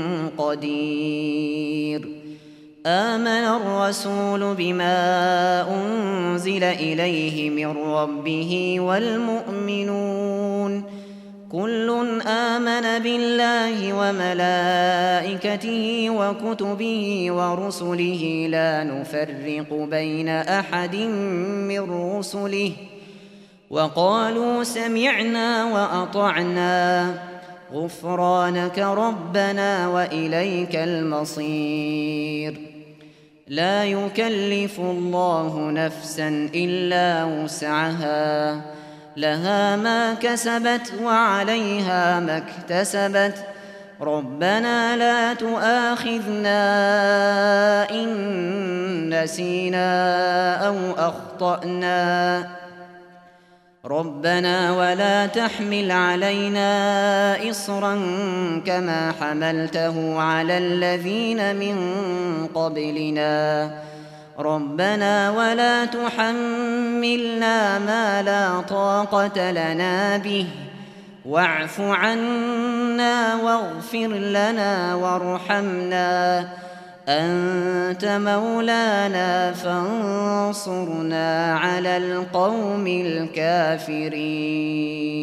A: قدير. آمن الرسول بما أنزل إليه من ربه والمؤمنون كل آمن بالله وملائكته وكتبه ورسله لا نفرق بين أحد من رسله، وقالوا سمعنا وأطعنا غفرانك ربنا وإليك المصير. لا يكلف الله نفسا إلا وسعها، لها ما كسبت وعليها ما اكتسبت، ربنا لا تؤاخذنا إن نسينا أو أخطأنا، ربنا ولا تحمل علينا إصرا كما حملته على الذين من قبلنا، ربنا ولا تحملنا ما لا طاقة لنا به، واعف عنا واغفر لنا وارحمنا، أنت مولانا فانصرنا على القوم الكافرين.